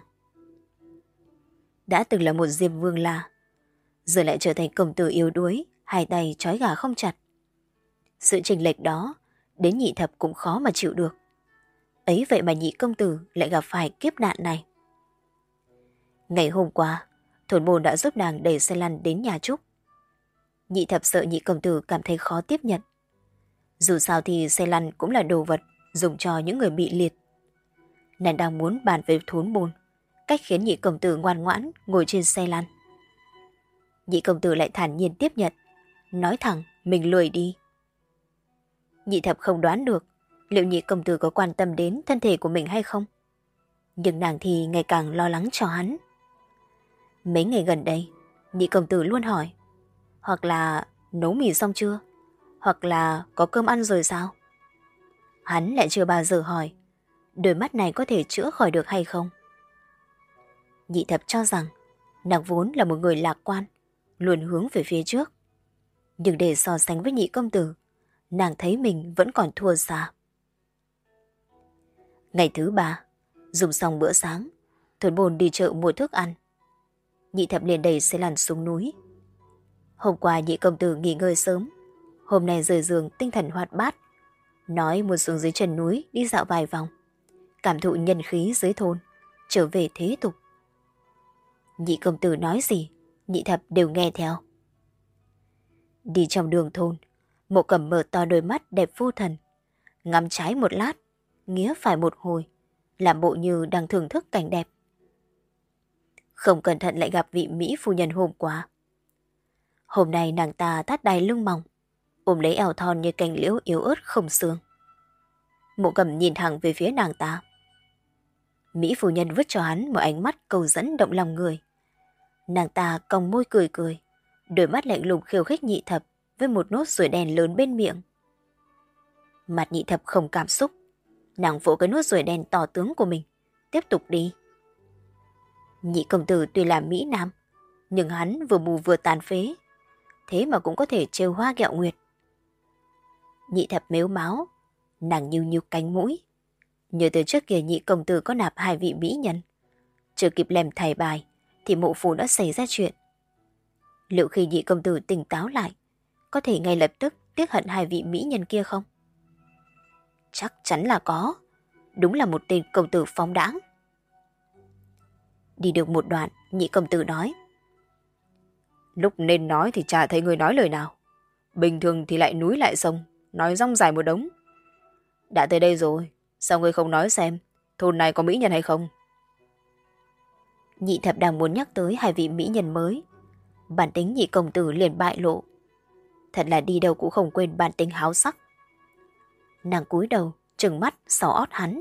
Đã từng là một diêm vương la, giờ lại trở thành công tử yếu đuối, hai tay trói gà không chặt. Sự chênh lệch đó đến Nhị Thập cũng khó mà chịu được. Ấy vậy mà Nhị công tử lại gặp phải kiếp nạn này. Ngày hôm qua, Thôn Bồn đã giúp nàng đẩy xe lăn đến nhà Trúc. Nhị Thập sợ Nhị công tử cảm thấy khó tiếp nhận. Dù sao thì xe lăn cũng là đồ vật dùng cho những người bị liệt. Nàng đang muốn bàn về Thôn Bồn, cách khiến Nhị công tử ngoan ngoãn ngồi trên xe lăn. Nhị công tử lại thản nhiên tiếp nhận, nói thẳng mình lười đi. Nhị Thập không đoán được liệu Nhị công tử có quan tâm đến thân thể của mình hay không. Nhưng nàng thì ngày càng lo lắng cho hắn. Mấy ngày gần đây, Nhị công tử luôn hỏi, hoặc là nấu mì xong chưa, hoặc là có cơm ăn rồi sao. Hắn lại chưa bao giờ hỏi đôi mắt này có thể chữa khỏi được hay không. Nhị Thập cho rằng nàng vốn là một người lạc quan, luôn hướng về phía trước. Nhưng để so sánh với Nhị công tử, nàng thấy mình vẫn còn thua xa. Ngày thứ ba, dùng xong bữa sáng, Thôn Bồn đi chợ mua thức ăn. Nhị Thập liền đẩy xe lăn xuống núi. Hôm qua Nhị công tử nghỉ ngơi sớm, hôm nay rời giường tinh thần hoạt bát, nói muốn xuống dưới chân núi đi dạo vài vòng, cảm thụ nhân khí dưới thôn, trở về thế tục. Nhị công tử nói gì, Nhị Thập đều nghe theo. Đi trong đường thôn, Mộ Cẩm mở to đôi mắt đẹp vô thần, ngắm trái một lát, nghía phải một hồi, làm bộ như đang thưởng thức cảnh đẹp. Không cẩn thận lại gặp vị Mỹ phu nhân hôm qua. Hôm nay nàng ta thắt đai lưng mỏng, ôm lấy eo thon như cành liễu yếu ớt không xương. Mộ Cẩm nhìn thẳng về phía nàng ta. Mỹ phu nhân vứt cho hắn một ánh mắt cầu dẫn động lòng người. Nàng ta cong môi cười cười, đôi mắt lạnh lùng khiêu khích Nhị Thập với một nốt ruồi đen lớn bên miệng. Mặt Nhị Thập không cảm xúc, nàng vỗ cái nốt ruồi đen to tướng của mình, tiếp tục đi. Nhị công tử tuy là Mỹ Nam, nhưng hắn vừa mù vừa tàn phế, thế mà cũng có thể trêu hoa ghẹo nguyệt. Nhị Thập mếu máo, nàng nhíu nhíu cánh mũi. Nhớ từ trước kia nhị công tử có nạp hai vị mỹ nhân, chưa kịp lèm thầy bài thì mộ phủ đã xảy ra chuyện. Liệu khi nhị công tử tỉnh táo lại, có thể ngay lập tức tiếc hận hai vị mỹ nhân kia không? Chắc chắn là có. Đúng là một tên công tử phóng đãng. Đi được một đoạn, nhị công tử nói: Lúc nên nói thì chả thấy người nói lời nào. Bình thường thì lại núi lại sông, nói rong dài một đống. Đã tới đây rồi, sao ngươi không nói xem thôn này có mỹ nhân hay không? Nhị Thập đang muốn nhắc tới hai vị mỹ nhân mới, bản tính nhị công tử liền bại lộ. Thật là đi đâu cũng không quên bản tính háo sắc. Nàng cúi đầu, trừng mắt xỏ ót hắn.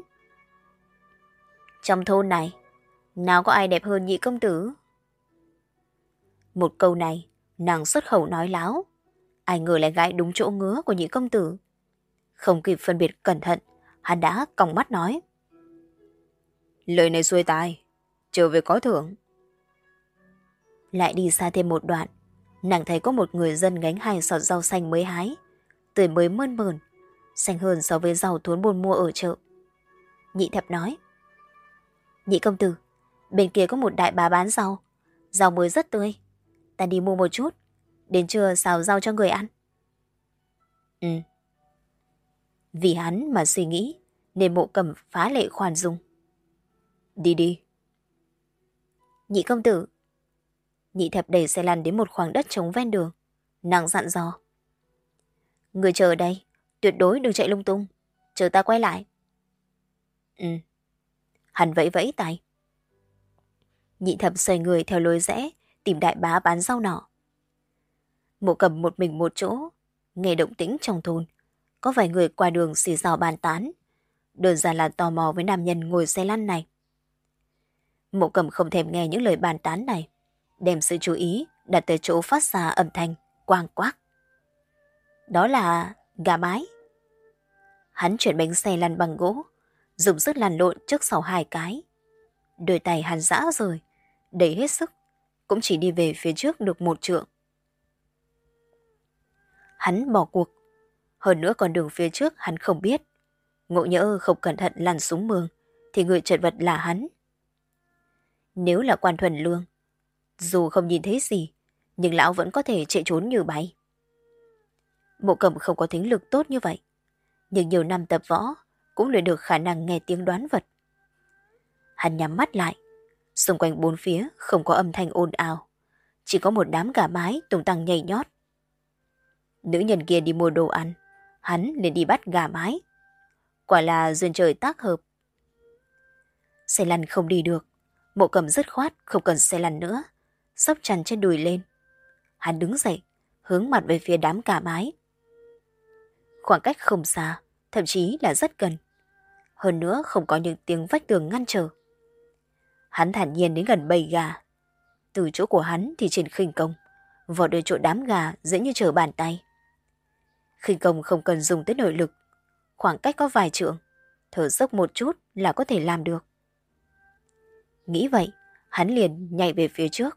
Trong thôn này, nào có ai đẹp hơn nhị công tử? Một câu này, nàng xuất khẩu nói láo. Ai ngờ lại gãi đúng chỗ ngứa của nhị công tử. Không kịp phân biệt cẩn thận, hắn đã còng mắt nói: Lời này xuôi tai, trở về có thưởng. Lại đi xa thêm một đoạn, nàng thấy có một người dân gánh hai sọt rau xanh mới hái, tươi mới mơn mởn, xanh hơn so với rau thốn buôn mua ở chợ. Nhị Thập nói: Nhị công tử, bên kia có một đại bá bán rau, rau mới rất tươi, ta đi mua một chút, đến trưa xào rau cho người ăn. Ừ. Vì hắn mà suy nghĩ, nên Mộ Cầm phá lệ khoan dung. Đi đi. Nhị công tử. Nhị Thập đẩy xe lăn đến một khoảng đất trống ven đường, nàng dặn dò: Người chờ ở đây, tuyệt đối đừng chạy lung tung, chờ ta quay lại. Ừ. Hắn vẫy vẫy tay. Nhị Thập xoay người theo lối rẽ, tìm đại bá bán rau nọ. Mộ Cầm một mình một chỗ, nghe động tĩnh trong thôn, có vài người qua đường xì xào bàn tán, đơn giản là tò mò với nam nhân ngồi xe lăn này. Mộ Cầm không thèm nghe những lời bàn tán này, đem sự chú ý đặt tới chỗ phát ra âm thanh quang quác. Đó là gà mái. Hắn chuyển bánh xe lăn bằng gỗ, dùng sức lăn lộn trước sau hai cái. Đôi tay hắn rã rời, đẩy hết sức, cũng chỉ đi về phía trước được một trượng. Hắn bỏ cuộc, hơn nữa còn đường phía trước hắn không biết. Ngộ nhỡ không cẩn thận lăn xuống mương, thì người chật vật là hắn. Nếu là Quan Thuần Lương, dù không nhìn thấy gì, nhưng lão vẫn có thể chạy trốn như bay. Mộ Cầm không có thính lực tốt như vậy, nhưng nhiều năm tập võ cũng luyện được khả năng nghe tiếng đoán vật. Hắn nhắm mắt lại, xung quanh bốn phía không có âm thanh ồn ào, chỉ có một đám gà mái tung tăng nhảy nhót. Nữ nhân kia đi mua đồ ăn, hắn liền đi bắt gà mái. Quả là duyên trời tác hợp. Xe lăn không đi được, Mộ Cầm dứt khoát không cần xe lăn nữa, xốc chăn trên đùi lên. Hắn đứng dậy, hướng mặt về phía đám gà mái. Khoảng cách không xa, thậm chí là rất gần. Hơn nữa không có những tiếng vách tường ngăn trở. Hắn thản nhiên đến gần bầy gà. Từ chỗ của hắn thì trên khinh công, vọt đến chỗ đám gà dễ như trở bàn tay. Khinh công không cần dùng tới nội lực, khoảng cách có vài trượng, thở dốc một chút là có thể làm được. Nghĩ vậy, hắn liền nhảy về phía trước.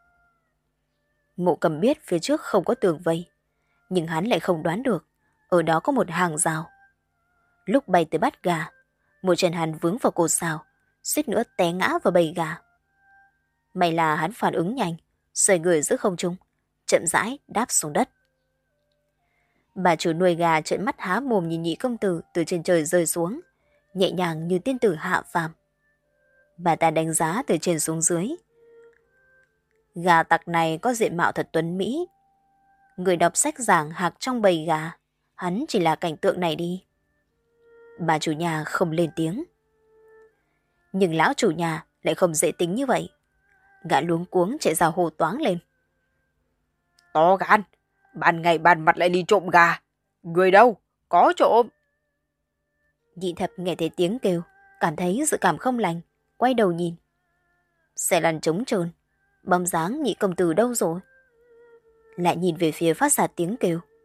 Mộ Cầm biết phía trước không có tường vây, nhưng hắn lại không đoán được ở đó có một hàng rào. Lúc bay tới bắt gà, một chân hắn vướng vào cột rào, suýt nữa té ngã vào bầy gà. May là hắn phản ứng nhanh, xoay người giữa không trung, chậm rãi đáp xuống đất. Bà chủ nuôi gà trợn mắt há mồm nhìn nhị công tử từ trên trời rơi xuống, nhẹ nhàng như tiên tử hạ phàm. Bà ta đánh giá từ trên xuống dưới. Gà tặc này có diện mạo thật tuấn mỹ. Người đọc sách giảng hạc trong bầy gà, hắn chỉ là cảnh tượng này đi. Bà chủ nhà không lên tiếng. Nhưng lão chủ nhà lại không dễ tính như vậy. Gã luống cuống chạy ra hồ toáng lên. To gan, ban ngày ban mặt lại đi trộm gà. Người đâu, có trộm. Nhị Thập nghe thấy tiếng kêu, cảm thấy dự cảm không lành, quay đầu nhìn. Xe lăn trống trơn, bóng dáng nhị công tử đâu rồi? Lại nhìn về phía phát ra tiếng kêu,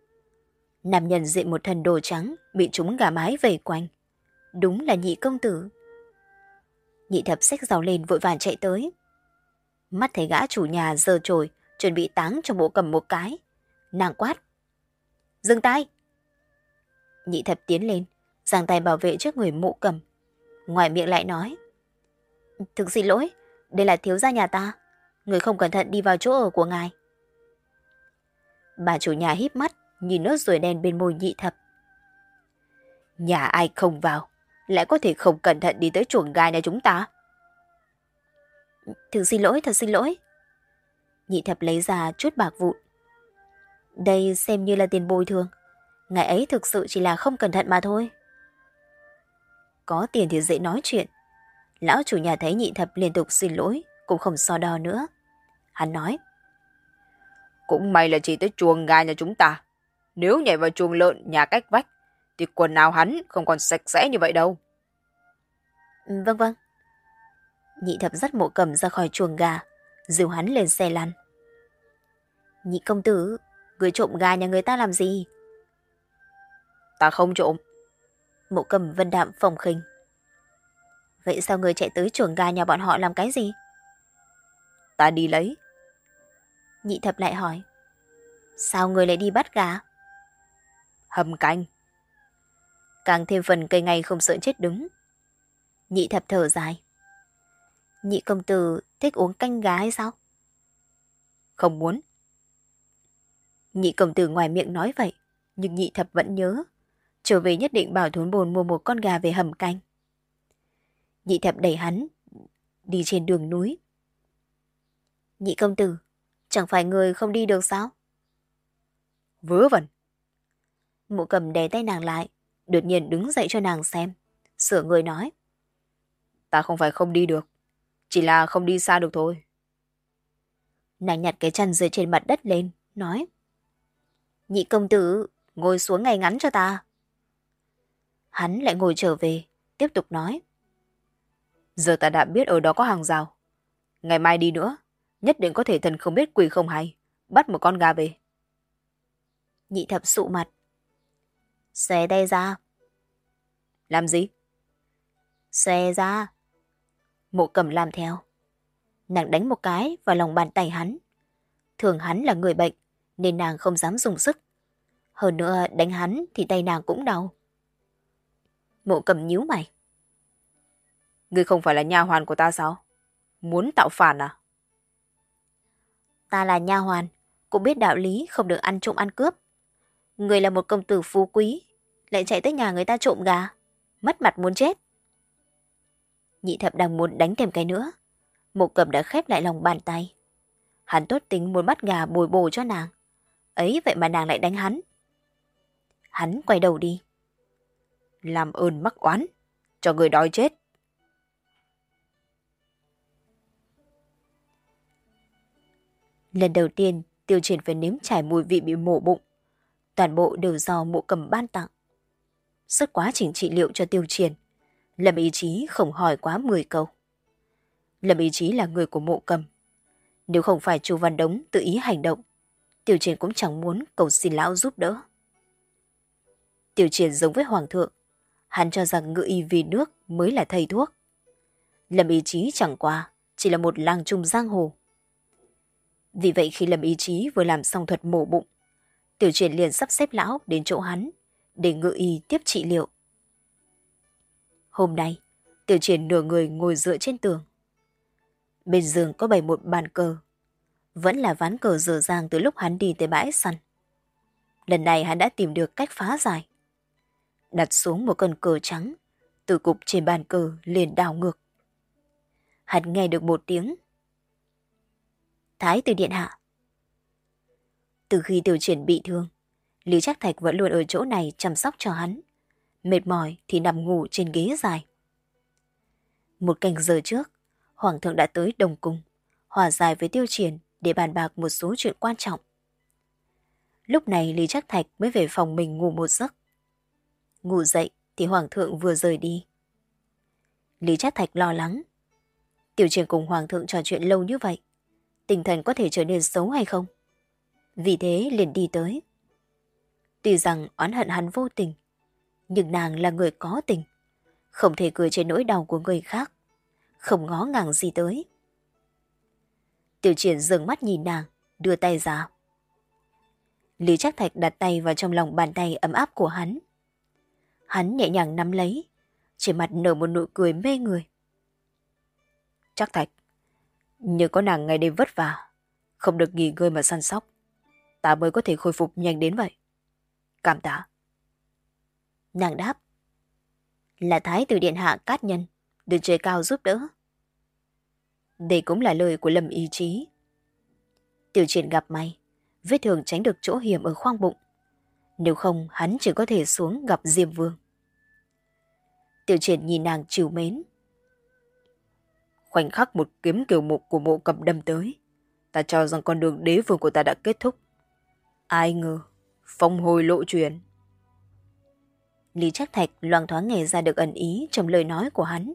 Nam nhân diện một thân đồ trắng bị chúng gà mái vây quanh. Đúng là Nhị công tử. Nhị thập xách rau lên vội vàng chạy tới. Mắt thấy gã chủ nhà giơ chổi chuẩn bị táng cho Mộ Cầm một cái. Nàng quát: dừng tay! Nhị thập tiến lên, giang tay bảo vệ trước người Mộ Cầm. Ngoài miệng lại nói: thực xin lỗi, đây là thiếu gia nhà ta. Người không cẩn thận đi vào chỗ ở của ngài. Bà chủ nhà híp mắt nhìn nốt ruồi đen bên môi Nhị thập. Nhà ai không vào, lại có thể không cẩn thận đi tới chuồng gà nhà chúng ta? Thực xin lỗi, thật xin lỗi. Nhị thập lấy ra chút bạc vụn. Đây xem như là tiền bồi thường. Ngài ấy thực sự chỉ là không cẩn thận mà thôi. Có tiền thì dễ nói chuyện. Lão chủ nhà thấy Nhị thập liên tục xin lỗi, cũng không so đo nữa. Hắn nói: cũng may là chỉ tới chuồng gà nhà chúng ta. Nếu nhảy vào chuồng lợn nhà cách vách, thì quần áo hắn không còn sạch sẽ như vậy đâu. Vâng vâng. Nhị thập dắt Mộ Cầm ra khỏi chuồng gà, dìu hắn lên xe lăn. Nhị công tử, người trộm gà nhà người ta làm gì? Ta không trộm. Mộ Cầm vân đạm phong khinh. Vậy sao người chạy tới chuồng gà nhà bọn họ làm cái gì? Ta đi lấy. Nhị thập lại hỏi: sao người lại đi bắt gà? Hầm canh. Càng thêm phần cây ngay không sợ chết đứng. Nhị thập thở dài. Nhị công tử thích uống canh gà hay sao? Không muốn. Nhị công tử ngoài miệng nói vậy, nhưng Nhị thập vẫn nhớ. Trở về nhất định bảo thốn bồn mua một con gà về hầm canh. Nhị thập đẩy hắn đi trên đường núi. Nhị công tử, chẳng phải người không đi được sao? Vớ vẩn. Mộ Cầm đè tay nàng lại, đột nhiên đứng dậy cho nàng xem. Sửa người nói: ta không phải không đi được, chỉ là không đi xa được thôi. Nàng nhặt cái chăn rơi trên mặt đất lên, nói: Nhị công tử, ngồi xuống ngay ngắn cho ta. Hắn lại ngồi trở về, tiếp tục nói: giờ ta đã biết ở đó có hàng rào. Ngày mai đi nữa, nhất định có thể thần không biết quỷ không hay, bắt một con gà về. Nhị thập sụ mặt. Xòe tay ra. Làm gì? Xòe ra. Mộ Cầm làm theo. Nàng đánh một cái vào lòng bàn tay hắn. Thường hắn là người bệnh, nên nàng không dám dùng sức. Hơn nữa đánh hắn thì tay nàng cũng đau. Mộ Cầm nhíu mày. Ngươi không phải là nha hoàn của ta sao? Muốn tạo phản à? Ta là nha hoàn, cũng biết đạo lý không được ăn trộm ăn cướp. Người là một công tử phú quý, lại chạy tới nhà người ta trộm gà, mất mặt muốn chết. Nhị thập đang muốn đánh thêm cái nữa, Mộ Cầm đã khép lại lòng bàn tay. Hắn tốt tính muốn bắt gà bồi bổ cho nàng, ấy vậy mà nàng lại đánh hắn. Hắn quay đầu đi. Làm ơn mắc oán, cho người đói chết. Lần đầu tiên Tiêu Triển phải nếm trải mùi vị bị mổ bụng. Toàn bộ đều do Mộ Cầm ban tặng. Suốt quá trình trị liệu cho Tiêu Triển, Lâm Ý Chí không hỏi quá mười câu. Lâm Ý Chí là người của Mộ Cầm. Nếu không phải Chu Văn Đống tự ý hành động, Tiêu Triển cũng chẳng muốn cầu xin lão giúp đỡ. Tiêu Triển giống với Hoàng thượng, hắn cho rằng ngự y vì nước mới là thầy thuốc. Lâm Ý Chí chẳng qua chỉ là một lang trung giang hồ. Vì vậy khi Lâm Ý Chí vừa làm xong thuật mổ bụng, Tiêu Triển liền sắp xếp lão đến chỗ hắn để ngự y tiếp trị liệu. Hôm nay, Tiêu Triển nửa người ngồi dựa trên tường. Bên giường có bày một bàn cờ. Vẫn là ván cờ dở dang từ lúc hắn đi tới bãi săn. Lần này hắn đã tìm được cách phá giải. Đặt xuống một con cờ trắng, từ cục trên bàn cờ liền đảo ngược. Hắn nghe được một tiếng: Thái tử điện hạ. Từ khi Tiêu Triển bị thương, Lý Trác Thạch vẫn luôn ở chỗ này chăm sóc cho hắn. Mệt mỏi thì nằm ngủ trên ghế dài. Một canh giờ trước, Hoàng thượng đã tới Đông Cung, hòa giải với Tiêu Triển để bàn bạc một số chuyện quan trọng. Lúc này Lý Trác Thạch mới về phòng mình ngủ một giấc. Ngủ dậy thì Hoàng thượng vừa rời đi. Lý Trác Thạch lo lắng. Tiêu Triển cùng Hoàng thượng trò chuyện lâu như vậy, tinh thần có thể trở nên xấu hay không? Vì thế liền đi tới. Tuy rằng oán hận hắn vô tình, nhưng nàng là người có tình, không thể cười trên nỗi đau của người khác, không ngó ngàng gì tới. Tiểu Triển dừng mắt nhìn nàng, đưa tay ra. Lý Trác Thạch đặt tay vào trong lòng bàn tay ấm áp của hắn. Hắn nhẹ nhàng nắm lấy, trên mặt nở một nụ cười mê người. Trác Thạch, nhờ có nàng ngày đêm vất vả, không được nghỉ ngơi mà săn sóc, ta mới có thể khôi phục nhanh đến vậy. Cảm tạ. Nàng đáp. Là Thái tử điện hạ cát nhân, được trời cao giúp đỡ. Đây cũng là lời của Lâm Ý Chí. Tiểu Triển gặp may, vết thương tránh được chỗ hiểm ở khoang bụng. Nếu không, hắn chỉ có thể xuống gặp Diêm Vương. Tiểu Triển nhìn nàng trìu mến. Khoảnh khắc một kiếm kiều mục của Mộ Cầm đâm tới, ta cho rằng con đường đế vương của ta đã kết thúc. Ai ngờ, phong hồi lộ truyền. Lý Trác Thạch loáng thoáng nghe ra được ẩn ý trong lời nói của hắn.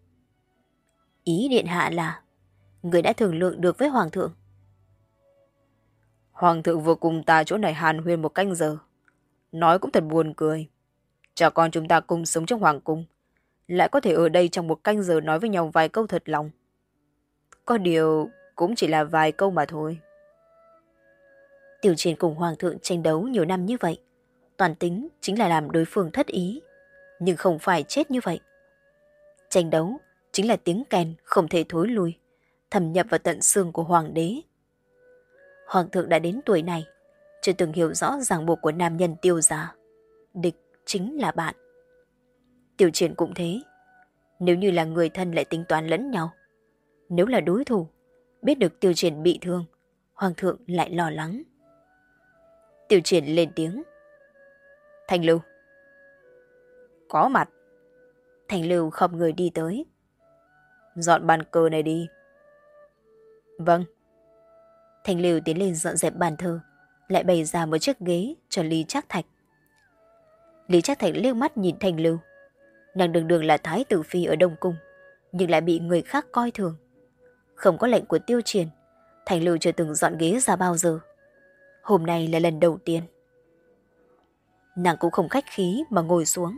Ý điện hạ là người đã thương lượng được với hoàng thượng. Hoàng thượng vừa cùng ta chỗ này hàn huyên một canh giờ, nói cũng thật buồn cười. Cha con chúng ta cùng sống trong hoàng cung, lại có thể ở đây trong một canh giờ nói với nhau vài câu thật lòng. Có điều cũng chỉ là vài câu mà thôi. Tiểu Triển cùng hoàng thượng tranh đấu nhiều năm như vậy, toàn tính chính là làm đối phương thất ý, nhưng không phải chết như vậy. Tranh đấu chính là tiếng kèn không thể thối lui, thâm nhập vào tận xương của hoàng đế. Hoàng thượng đã đến tuổi này, chưa từng hiểu rõ ràng buộc của nam nhân Tiêu gia. Địch chính là bạn. Tiểu Triển cũng thế. Nếu như là người thân lại tính toán lẫn nhau. Nếu là đối thủ, biết được Tiểu Triển bị thương, hoàng thượng lại lo lắng. Tiểu Triển lên tiếng. Thanh Lưu. Có mặt. Thanh Lưu không người đi tới. Dọn bàn cờ này đi. Vâng. Thanh Lưu tiến lên dọn dẹp bàn thờ, lại bày ra một chiếc ghế cho Lý Trác Thạch. Lý Trác Thạch liếc mắt nhìn Thanh Lưu. Nàng đường đường là thái tử phi ở Đông Cung, nhưng lại bị người khác coi thường. Không có lệnh của Tiêu Triển, Thanh Lưu chưa từng dọn ghế ra bao giờ. Hôm nay là lần đầu tiên. Nàng cũng không khách khí mà ngồi xuống.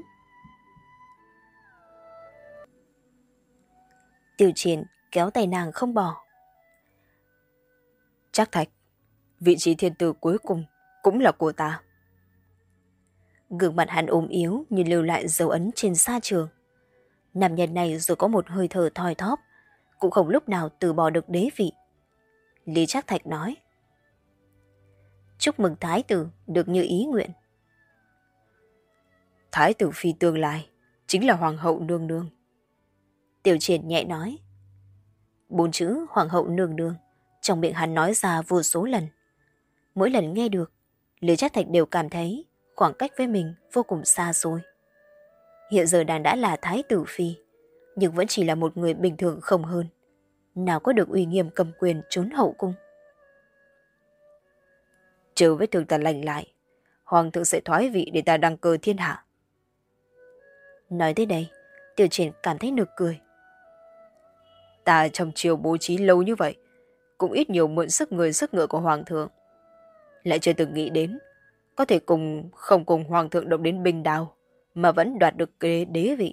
Tiêu Triển kéo tay nàng không bỏ. Trác Thạch, vị trí thiên tử cuối cùng cũng là của ta. Gương mặt hắn ốm yếu như lưu lại dấu ấn trên sa trường. Nam nhân này dù có một hơi thở thoi thóp, cũng không lúc nào từ bỏ được đế vị. Lý Trác Thạch nói. Chúc mừng thái tử được như ý nguyện. Thái tử phi tương lai chính là hoàng hậu nương nương. Tiểu Triển nhẹ nói. Bốn chữ hoàng hậu nương nương trong miệng hắn nói ra vô số lần. Mỗi lần nghe được, Lý Trác Thạch đều cảm thấy khoảng cách với mình vô cùng xa xôi. Hiện giờ nàng đã là thái tử phi, nhưng vẫn chỉ là một người bình thường không hơn. Nào có được uy nghiêm cầm quyền trốn hậu cung. Chờ vết thương ta lành lại, hoàng thượng sẽ thoái vị để ta đăng cơ thiên hạ. Nói tới đây, Tiểu Triển cảm thấy nực cười. Ta trong triều bố trí lâu như vậy, cũng ít nhiều mượn sức người sức ngựa của hoàng thượng. Lại chưa từng nghĩ đến, có thể cùng không cùng hoàng thượng động đến binh đao, mà vẫn đoạt được kế đế vị.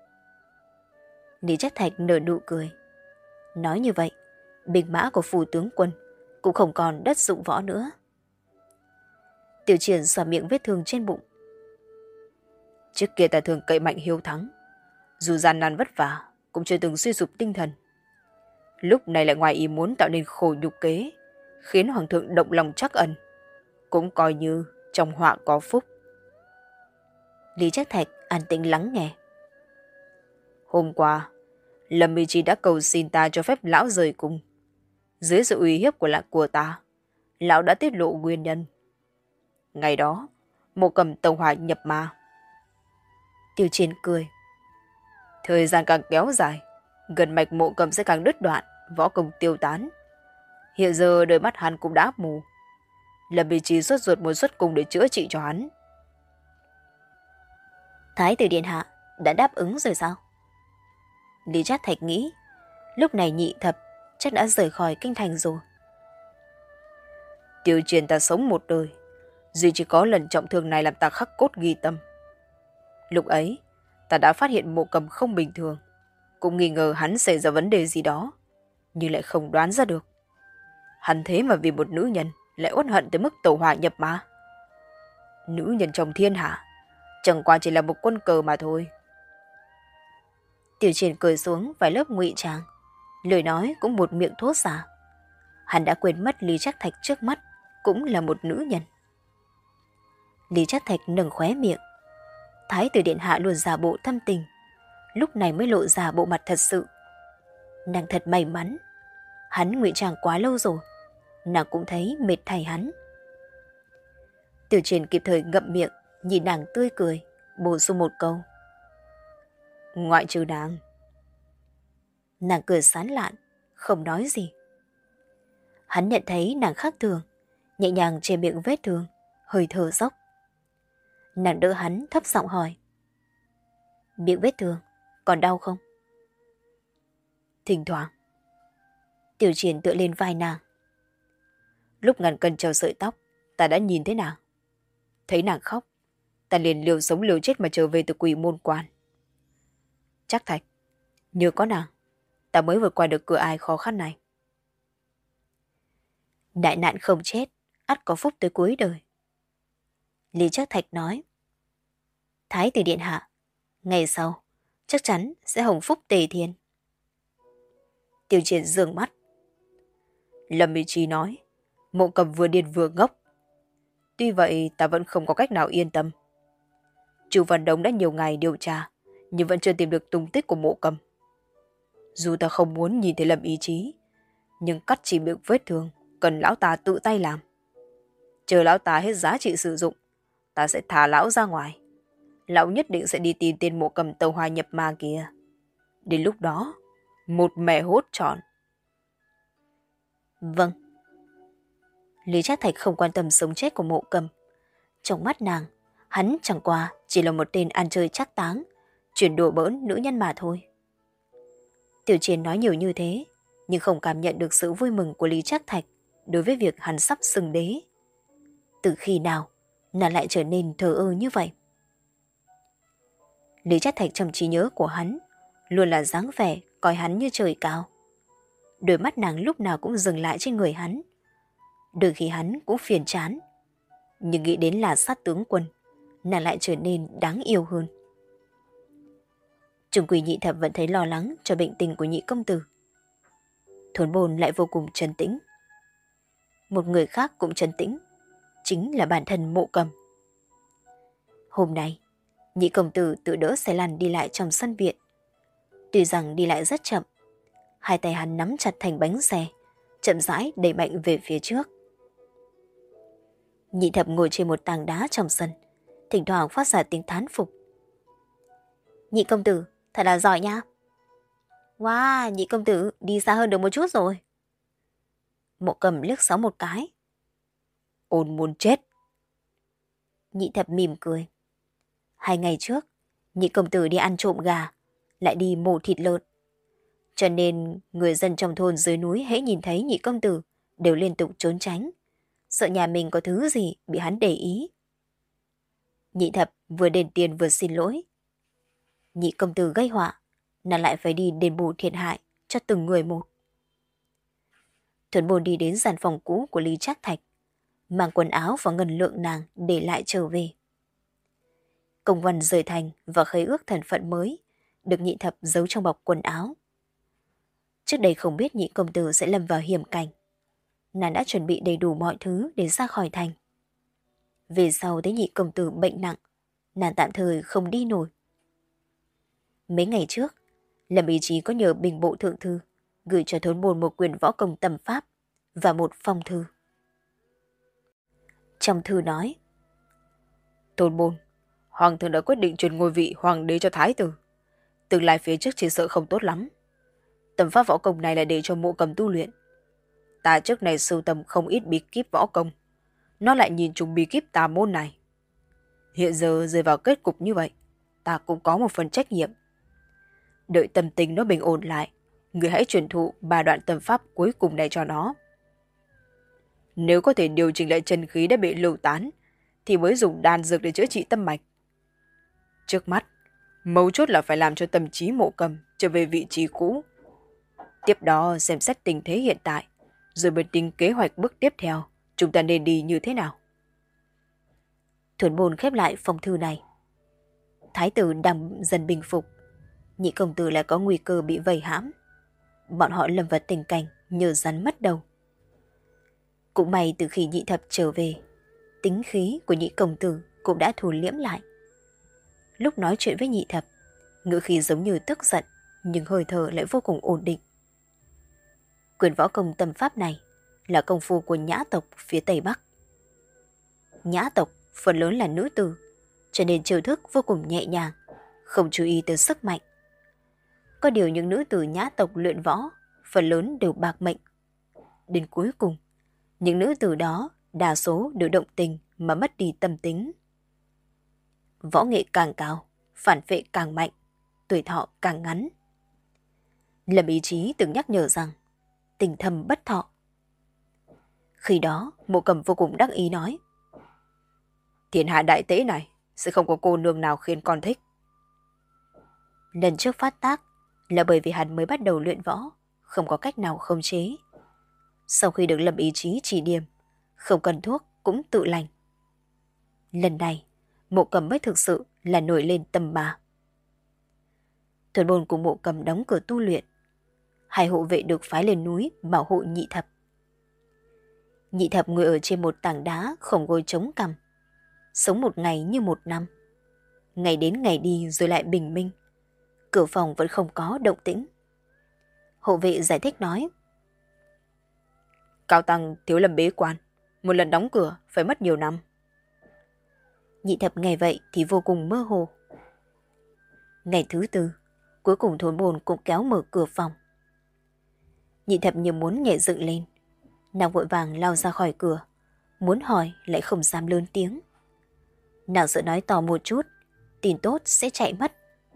Lý Trác Thạch nở nụ cười. Nói như vậy, binh mã của phủ tướng quân cũng không còn đất dụng võ nữa. Tiểu Triển xoa miệng vết thương trên bụng. Trước kia ta thường cậy mạnh hiếu thắng, dù gian nan vất vả cũng chưa từng suy sụp tinh thần. Lúc này lại ngoài ý muốn tạo nên khổ nhục kế, khiến hoàng thượng động lòng trắc ẩn, cũng coi như trong họa có phúc. Lý Trác Thạch an tĩnh lắng nghe. Hôm qua, Lâm Mỹ Chi đã cầu xin ta cho phép lão rời cung. Dưới sự uy hiếp của lạc của ta, lão đã tiết lộ nguyên nhân. Ngày đó, Mộ Cầm tàu hỏa nhập ma. Tiêu Triển cười. Thời gian càng kéo dài, gần mạch Mộ Cầm sẽ càng đứt đoạn, võ công tiêu tán. Hiện giờ đôi mắt hắn cũng đã mù. Lâm Mỹ Chi xuất ruột muốn xuất cung để chữa trị cho hắn. Thái tử điện hạ đã đáp ứng rồi sao? Lý Trác Thạch nghĩ, lúc này Nhị Thập chắc đã rời khỏi kinh thành rồi. Tiêu Triển ta sống một đời, Duy chỉ có lần trọng thương này làm ta khắc cốt ghi tâm. Lúc ấy, ta đã phát hiện Mộ Cầm không bình thường, cũng nghi ngờ hắn xảy ra vấn đề gì đó, nhưng lại không đoán ra được. Hắn thế mà vì một nữ nhân lại uất hận tới mức tẩu hỏa nhập ma. Nữ nhân trong thiên hạ chẳng qua chỉ là một quân cờ mà thôi. Tiểu Triển cười xuống vài lớp ngụy trang, lời nói cũng một miệng thốt ra. Hắn đã quên mất Lý Trác Thạch trước mắt cũng là một nữ nhân. Lý Trác Thạch nâng khóe miệng. Thái tử điện hạ luôn giả bộ thâm tình, lúc này mới lộ ra bộ mặt thật sự. Nàng thật may mắn, hắn ngụy trang quá lâu rồi, nàng cũng thấy mệt thay hắn. Tiểu Triển kịp thời ngậm miệng, nhìn nàng tươi cười, bổ sung một câu. Ngoại trừ nàng. Nàng cười sán lạn, không nói gì. Hắn nhận thấy nàng khác thường, nhẹ nhàng che miệng vết thương, hơi thở dốc. Nàng đỡ hắn thấp giọng hỏi. Miệng vết thương, còn đau không? Thỉnh thoảng. Tiểu Triển tựa lên vai nàng. Lúc ngàn cân treo sợi tóc, ta đã nhìn thấy nàng. Thấy nàng khóc, ta liền liều sống liều chết mà trở về từ Quỷ Môn Quan. Trác Thạch, nhờ có nàng, ta mới vượt qua được cửa ải khó khăn này. Đại nạn không chết, ắt có phúc tới cuối đời. Lý Trác Thạch nói. Thái tử điện hạ, ngày sau chắc chắn sẽ hồng phúc tề thiên. Tiểu Triển giương mắt. Lâm Mỹ Chi nói, Mộ Cầm vừa điên vừa ngốc. Tuy vậy ta vẫn không có cách nào yên tâm. Chu Văn Đông đã nhiều ngày điều tra, nhưng vẫn chưa tìm được tung tích của Mộ Cầm. Dù ta không muốn nhìn thấy Lâm Ý Chí, nhưng cắt chỉ miệng vết thương cần lão ta tự tay làm. Chờ lão ta hết giá trị sử dụng, ta sẽ thả lão ra ngoài. Lão nhất định sẽ đi tìm tên Mộ Cầm tàu hỏa nhập ma kia. Đến lúc đó, một mẹ hốt trọn. Vâng. Lý Trác Thạch không quan tâm sống chết của Mộ Cầm. Trong mắt nàng, hắn chẳng qua chỉ là một tên ăn chơi trác táng, chuyển đùa bỡn nữ nhân mà thôi. Tiểu Triển nói nhiều như thế, nhưng không cảm nhận được sự vui mừng của Lý Trác Thạch đối với việc hắn sắp xưng đế. Từ khi nào, nàng lại trở nên thờ ơ như vậy? Lý Trác Thạch trong trí nhớ của hắn luôn là dáng vẻ coi hắn như trời cao. Đôi mắt nàng lúc nào cũng dừng lại trên người hắn. Đôi khi hắn cũng phiền chán, nhưng nghĩ đến là sát tướng quân, nàng lại trở nên đáng yêu hơn. Trung Quỳ Nhị Thập vẫn thấy lo lắng cho bệnh tình của nhị công tử. Thốn Bồn lại vô cùng trấn tĩnh. Một người khác cũng trấn tĩnh, chính là bản thân Mộ Cầm. Hôm nay, nhị công tử tự đỡ xe lăn đi lại trong sân viện. Tuy rằng đi lại rất chậm, hai tay hắn nắm chặt thành bánh xe, chậm rãi đẩy mạnh về phía trước. Nhị Thập ngồi trên một tảng đá trong sân, thỉnh thoảng phát ra tiếng thán phục. Nhị công tử, thật là giỏi nha. Wow, nhị công tử đi xa hơn được một chút rồi. Mộ Cầm liếc xéo một cái. Ôn muốn chết. Nhị Thập mỉm cười. Hai ngày trước, nhị công tử đi ăn trộm gà, lại đi mổ thịt lợn. Cho nên người dân trong thôn dưới núi hễ nhìn thấy nhị công tử đều liên tục trốn tránh, sợ nhà mình có thứ gì bị hắn để ý. Nhị Thập vừa đền tiền vừa xin lỗi. Nhị công tử gây họa, nàng lại phải đi đền bù thiệt hại cho từng người một. Thuần Bồn đi đến gian phòng cũ của Lý Trác Thạch, mang quần áo và ngân lượng nàng để lại trở về. Công văn rời thành và khế ước thần phận mới được Nhị Thập giấu trong bọc quần áo. Trước đây không biết nhị công tử sẽ lâm vào hiểm cảnh, nàng đã chuẩn bị đầy đủ mọi thứ để ra khỏi thành. Về sau thấy nhị công tử bệnh nặng, nàng tạm thời không đi nổi. Mấy ngày trước, Lâm Ý Chí có nhờ Bình Bộ Thượng Thư gửi cho Thốn Bồn một quyển võ công tầm pháp và một phong thư. Trong thư nói: Thốn Bồn, Hoàng thượng đã quyết định truyền ngôi vị hoàng đế cho thái tử. Tương lai phía trước chỉ sợ không tốt lắm. Tầm pháp võ công này là để cho Mộ Cầm tu luyện. Ta trước này sưu tầm không ít bí kíp võ công, nó lại nhìn trúng bí kíp tà môn này. Hiện giờ rơi vào kết cục như vậy, ta cũng có một phần trách nhiệm. Đợi tâm tình nó bình ổn lại, người hãy truyền thụ ba đoạn tâm pháp cuối cùng này cho nó. Nếu có thể điều chỉnh lại chân khí đã bị lưu tán, thì mới dùng đan dược để chữa trị tâm mạch. Trước mắt, mấu chốt là phải làm cho tâm trí Mộ Cầm trở về vị trí cũ. Tiếp đó xem xét tình thế hiện tại, rồi mới tính kế hoạch bước tiếp theo, chúng ta nên đi như thế nào. Thuần Bồn khép lại phong thư này. Thái tử đang dần bình phục, Nhị công tử lại có nguy cơ bị vây hãm. Bọn họ lâm vào tình cảnh nhờ rắn mất đầu. Cũng may từ khi Nhị thập trở về, tính khí của Nhị công tử cũng đã thu liễm lại. Lúc nói chuyện với Nhị thập, ngữ khí giống như tức giận, nhưng hơi thở lại vô cùng ổn định. Quyền võ công tâm pháp này là công phu của Nhã tộc phía Tây Bắc. Nhã tộc phần lớn là nữ tử, cho nên chiêu thức vô cùng nhẹ nhàng, không chú ý tới sức mạnh. Có điều những nữ tử Nhã tộc luyện võ phần lớn đều bạc mệnh. Đến cuối cùng, những nữ tử đó đa số đều động tình mà mất đi tâm tính. Võ nghệ càng cao, phản vệ càng mạnh, tuổi thọ càng ngắn. Lâm Ý Chí từng nhắc nhở rằng tình thâm bất thọ. Khi đó, Mộ Cầm vô cùng đắc ý nói: thiên hạ đại tế này sẽ không có cô nương nào khiến con thích. Lần trước phát tác là bởi vì hắn mới bắt đầu luyện võ, không có cách nào khống chế. Sau khi được Lâm Ý Chí chỉ điểm, không cần thuốc cũng tự lành. Lần này, Mộ Cầm mới thực sự là nổi lên tầm ba. Thuần Bồn cùng Mộ Cầm đóng cửa tu luyện. Hai hộ vệ được phái lên núi bảo hộ Nhị thập. Nhị thập ngồi ở trên một tảng đá không gối chống cằm, sống một ngày như một năm. Ngày đến ngày đi rồi lại bình minh. Cửa phòng vẫn không có động tĩnh. Hộ vệ giải thích nói: Cao tăng thiếu lâm bế quan, một lần đóng cửa phải mất nhiều năm. Nhị thập nghe vậy thì vô cùng mơ hồ. Ngày thứ tư, cuối cùng Thốn Bồn cũng kéo mở cửa phòng. Nhị thập như muốn nhảy dựng lên, nàng vội vàng lao ra khỏi cửa, muốn hỏi lại không dám lớn tiếng. Nàng sợ nói to một chút, tin tốt sẽ chạy mất.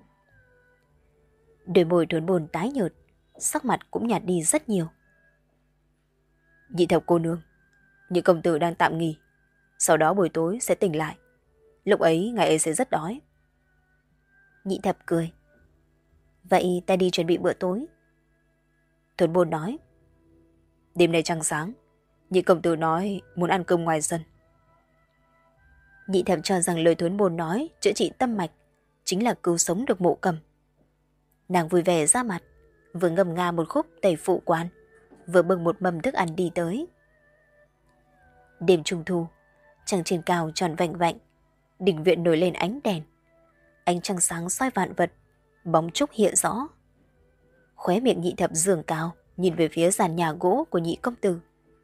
Đôi môi Thốn Bồn tái nhợt, sắc mặt cũng nhạt đi rất nhiều. Nhị thập cô nương, Nhị công tử đang tạm nghỉ, sau đó buổi tối sẽ tỉnh lại. Lúc ấy ngài ấy sẽ rất đói. Nhị thập cười: Vậy ta đi chuẩn bị bữa tối. Thốn Bồn nói: Đêm nay trăng sáng, Nhị công tử nói muốn ăn cơm ngoài sân. Nhị thập cho rằng lời Thốn Bồn nói chữa trị tâm mạch chính là cứu sống được Mộ Cầm. Nàng vui vẻ ra mặt, vừa ngâm nga một khúc Tây Phụ Quan, vừa bưng một mâm thức ăn đi tới. Đêm trung thu, trăng trên cao tròn vành vạnh, đình viện nổi lên ánh đèn. Ánh trăng sáng soi vạn vật, bóng trúc hiện rõ. Khóe miệng Nhị thập giường cao, nhìn về phía giàn nhà gỗ của Nhị công tử.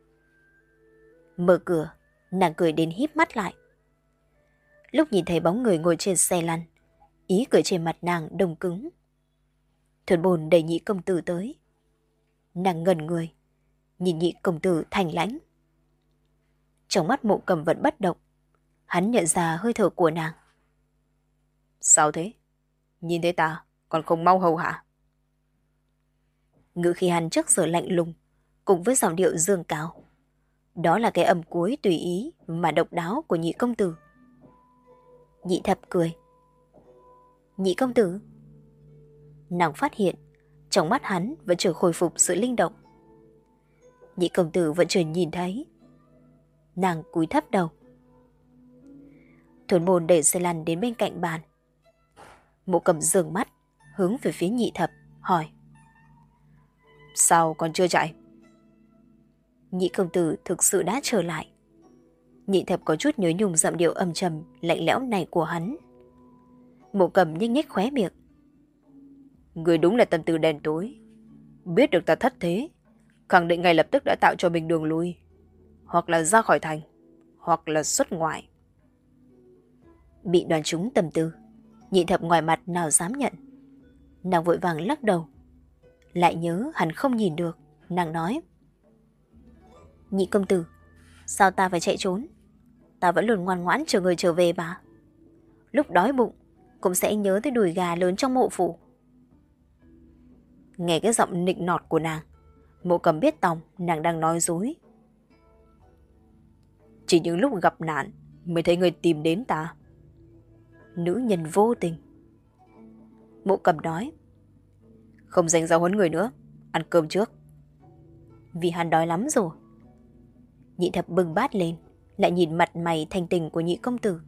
Mở cửa, nàng cười đến híp mắt lại. Lúc nhìn thấy bóng người ngồi trên xe lăn, ý cười trên mặt nàng đông cứng. Thuần Bồn đẩy Nhị công tử tới. Nàng ngẩn người, nhìn Nhị công tử thành lãnh. Trong mắt Mộ Cầm vẫn bất động, hắn nhận ra hơi thở của nàng. Sao thế? Nhìn thấy ta còn không mau hầu hạ? Ngữ khí hắn trước giờ lạnh lùng, cùng với giọng điệu dương cao. Đó là cái âm cuối tùy ý mà độc đáo của Nhị công tử. Nhị thập cười: Nhị công tử. Nàng phát hiện trong mắt hắn vẫn chưa khôi phục sự linh động. Nhị công tử vẫn chưa nhìn thấy. Nàng cúi thấp đầu. Thuần Bồn đẩy xe lăn đến bên cạnh bàn. Mộ Cầm dường mắt hướng về phía Nhị thập, hỏi: Sao còn chưa chạy? Nhị công tử thực sự đã trở lại. Nhị thập có chút nhớ nhung giọng điệu âm trầm lạnh lẽo này của hắn. Mộ Cầm nhếch nhếch khóe miệng: Người đúng là tâm tư đen tối. Biết được ta thất thế, khẳng định ngay lập tức đã tạo cho mình đường lui, hoặc là ra khỏi thành, hoặc là xuất ngoại. Bị đoán trúng tâm tư, Nhị thập ngoài mặt nào dám nhận. Nàng vội vàng lắc đầu. Lại nhớ hắn không nhìn được, nàng nói: Nhị công tử, sao ta phải chạy trốn? Ta vẫn luôn ngoan ngoãn chờ người trở về mà. Lúc đói bụng cũng sẽ nhớ tới đùi gà lớn trong mộ phủ. Nghe cái giọng nịnh nọt của nàng, Mộ Cầm biết tòng nàng đang nói dối. Chỉ những lúc gặp nạn mới thấy người tìm đến ta. Nữ nhân vô tình. Mộ Cầm nói. Không dành giáo huấn người nữa, ăn cơm trước. Vì hắn đói lắm rồi. Nhị thập bưng bát lên, lại nhìn mặt mày thanh tình của nhị công tử.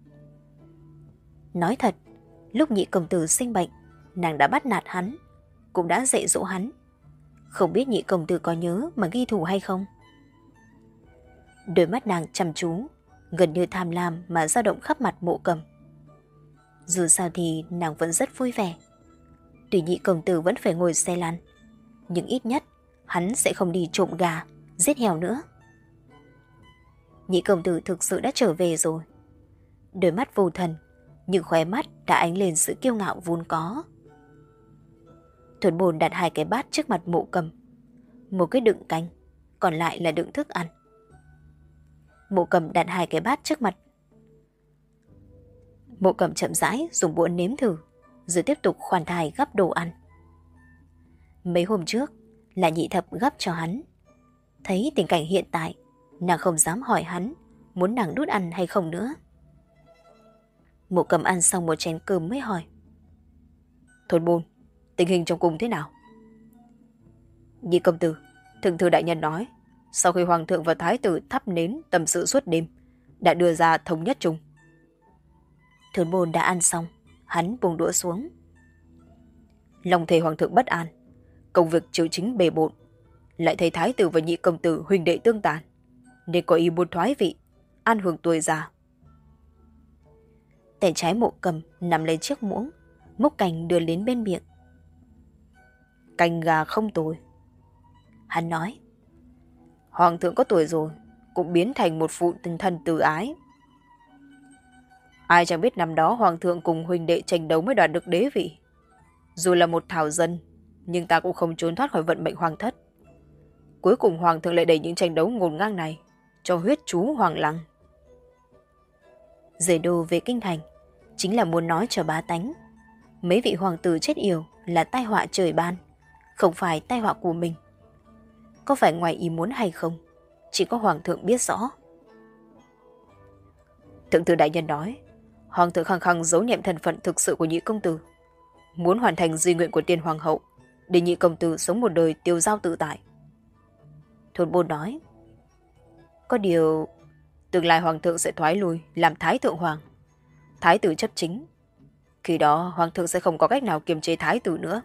Nói thật, lúc nhị công tử sinh bệnh, nàng đã bắt nạt hắn, cũng đã dạy dỗ hắn. Không biết nhị công tử có nhớ mà ghi thù hay không? Đôi mắt nàng chăm chú, gần như tham lam mà dao động khắp mặt Mộ Cầm. Dù sao thì nàng vẫn rất vui vẻ. Tuy nhị công tử vẫn phải ngồi xe lăn, nhưng ít nhất hắn sẽ không đi trộm gà, giết heo nữa. Nhị công tử thực sự đã trở về rồi. Đôi mắt vô thần, nhưng khóe mắt đã ánh lên sự kiêu ngạo vốn có. Thuần Bồn đặt hai cái bát trước mặt Mộ Cầm. Một cái đựng canh, còn lại là đựng thức ăn. Mộ Cầm đặt hai cái bát trước mặt. Mộ Cầm chậm rãi dùng búa nếm thử, rồi tiếp tục khoan thai gắp đồ ăn. Mấy hôm trước là nhị thập gắp cho hắn. Thấy tình cảnh hiện tại, nàng không dám hỏi hắn muốn nàng đút ăn hay không nữa. Mộ Cầm ăn xong một chén cơm mới hỏi. Thuần Bồn, tình hình trong cung thế nào? Nhị công tử, thượng thư đại nhân nói, sau khi hoàng thượng và thái tử thắp nến tâm sự suốt đêm, đã đưa ra thống nhất chung. Thuần Bồn đã ăn xong, hắn buông đũa xuống. Lòng thề hoàng thượng bất an, công việc triều chính bề bộn, lại thấy thái tử và nhị công tử huynh đệ tương tàn, nên có ý muốn thoái vị, an hưởng tuổi già. Tay trái Mộ Cầm nắm lấy chiếc muỗng, múc canh đưa đến bên miệng. Canh gà không tồi. Hắn nói. Hoàng thượng có tuổi rồi, cũng biến thành một phụ tinh thần từ ái. Ai chẳng biết năm đó hoàng thượng cùng huynh đệ tranh đấu mới đoạt được đế vị. Dù là một thảo dân, nhưng ta cũng không trốn thoát khỏi vận mệnh hoàng thất. Cuối cùng hoàng thượng lại đẩy những tranh đấu ngổn ngang này cho huyết chú hoàng lăng. Rời đô về kinh thành chính là muốn nói cho bá tánh, mấy vị hoàng tử chết yểu là tai họa trời ban, không phải tai họa của mình. Có phải ngoài ý muốn hay không, chỉ có hoàng thượng biết rõ. Thượng thư đại nhân nói, hoàng thượng khăng khăng giấu nhẹm thân phận thực sự của nhị công tử, muốn hoàn thành di nguyện của tiên hoàng hậu, để nhị công tử sống một đời tiêu dao tự tại. Thuần Bồn nói. Có điều, tương lai hoàng thượng sẽ thoái lui làm thái thượng hoàng, thái tử chấp chính. Khi đó hoàng thượng sẽ không có cách nào kiềm chế thái tử nữa.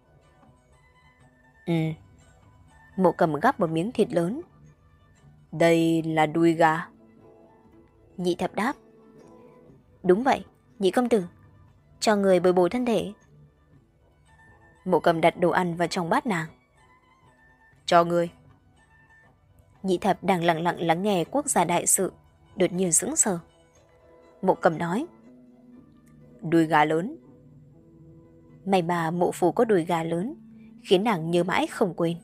Ừ. Mộ Cầm gắp một miếng thịt lớn. Đây là đùi gà. Nhị thập đáp. Đúng vậy, nhị công tử, cho người bồi bổ thân thể. Mộ Cầm đặt đồ ăn vào trong bát nàng. Cho người. Nhị thập đang lặng lặng lắng nghe quốc gia đại sự, đột nhiên sững sờ. Mộ Cầm nói. Đùi gà lớn. May mà mộ phủ có đùi gà lớn, khiến nàng nhớ mãi không quên.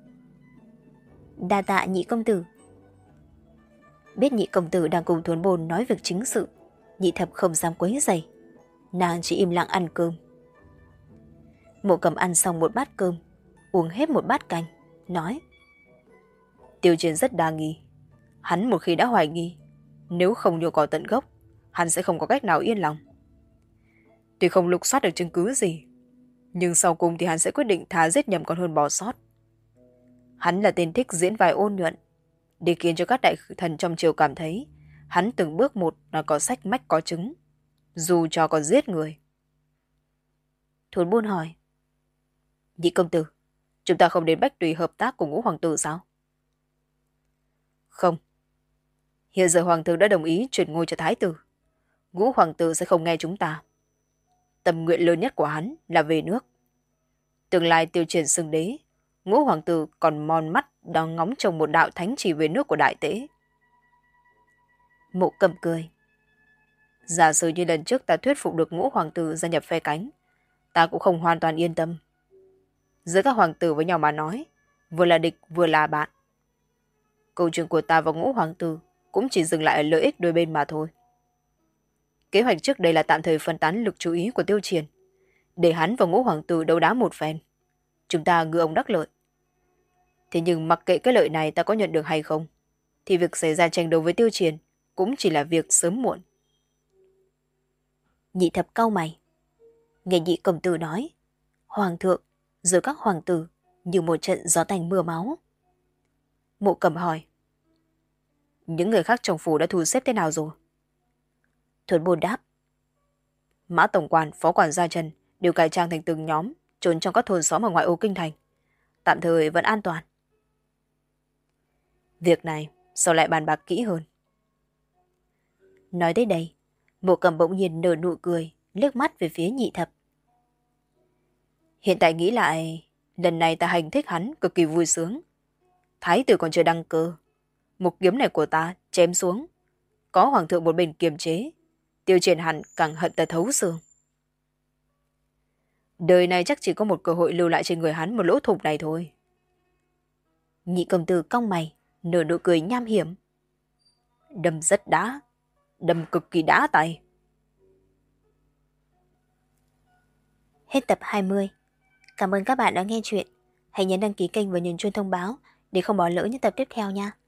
Đa tạ nhị công tử. Biết nhị công tử đang cùng Thuần Bồn nói việc chính sự, nhị thập không dám quấy rầy, nàng chỉ im lặng ăn cơm. Mộ Cầm ăn xong một bát cơm, uống hết một bát canh, nói. Tiêu Chiến rất đa nghi. Hắn một khi đã hoài nghi, nếu không nhổ cỏ tận gốc, hắn sẽ không có cách nào yên lòng. Tuy không lục soát được chứng cứ gì, nhưng sau cùng thì hắn sẽ quyết định thà giết nhầm còn hơn bỏ sót. Hắn là tên thích diễn vai ôn nhuận, để khiến cho các đại thần trong triều cảm thấy hắn từng bước một là có sách mách có chứng, dù cho còn giết người. Thuần Bồn hỏi. Nhị công tử, chúng ta không đến Bách Tùy hợp tác cùng Ngũ hoàng tử sao? Không. Hiện giờ hoàng tử đã đồng ý chuyển ngôi cho thái tử. Ngũ hoàng tử sẽ không nghe chúng ta. Tâm nguyện lớn nhất của hắn là về nước. Tương lai Tiêu Triển xưng đế, Ngũ hoàng tử còn mòn mắt đang ngóng trông một đạo thánh chỉ về nước của đại tế. Mộ Cầm cười. Giả sử như lần trước ta thuyết phục được Ngũ hoàng tử gia nhập phe cánh, ta cũng không hoàn toàn yên tâm. Giữa các hoàng tử với nhau mà nói, vừa là địch vừa là bạn. Câu chuyện của ta và Ngũ hoàng tử cũng chỉ dừng lại ở lợi ích đôi bên mà thôi. Kế hoạch trước đây là tạm thời phân tán lực chú ý của Tiêu Triển, để hắn và Ngũ hoàng tử đấu đá một phen. Chúng ta ngư ông đắc lợi. Thế nhưng mặc kệ cái lợi này ta có nhận được hay không, thì việc xảy ra tranh đấu với Tiêu Triển cũng chỉ là việc sớm muộn. Nhị thập cau mày. Nghe nhị công tử nói, hoàng thượng rồi các hoàng tử như một trận gió tanh mưa máu. Mộ Cầm hỏi. Những người khác trong phủ đã thu xếp thế nào rồi? Thuần Bồn đáp. Mã tổng quản, phó quản gia Trần đều cải trang thành từng nhóm, trốn trong các thôn xóm ở ngoại ô kinh thành. Tạm thời vẫn an toàn. Việc này sau lại bàn bạc kỹ hơn. Nói tới đây, Mộ Cầm bỗng nhiên nở nụ cười, liếc mắt về phía nhị thập. Hiện tại nghĩ lại, lần này ta hành thích hắn cực kỳ vui sướng. Thái tử còn chưa đăng cơ, một kiếm này của ta chém xuống, có hoàng thượng một bên kiềm chế, Tiêu Triển hẳn càng hận ta thấu xương. Đời này chắc chỉ có một cơ hội lưu lại trên người hắn một lỗ thủng này thôi. Nhị công tử cong mày, nở nụ cười nham hiểm. Đâm rất đã, đâm cực kỳ đã tay. Hết tập hai mươi. Cảm ơn các bạn đã nghe chuyện. Hãy nhấn đăng ký kênh và nhấn chuông thông báo để không bỏ lỡ những tập tiếp theo nha.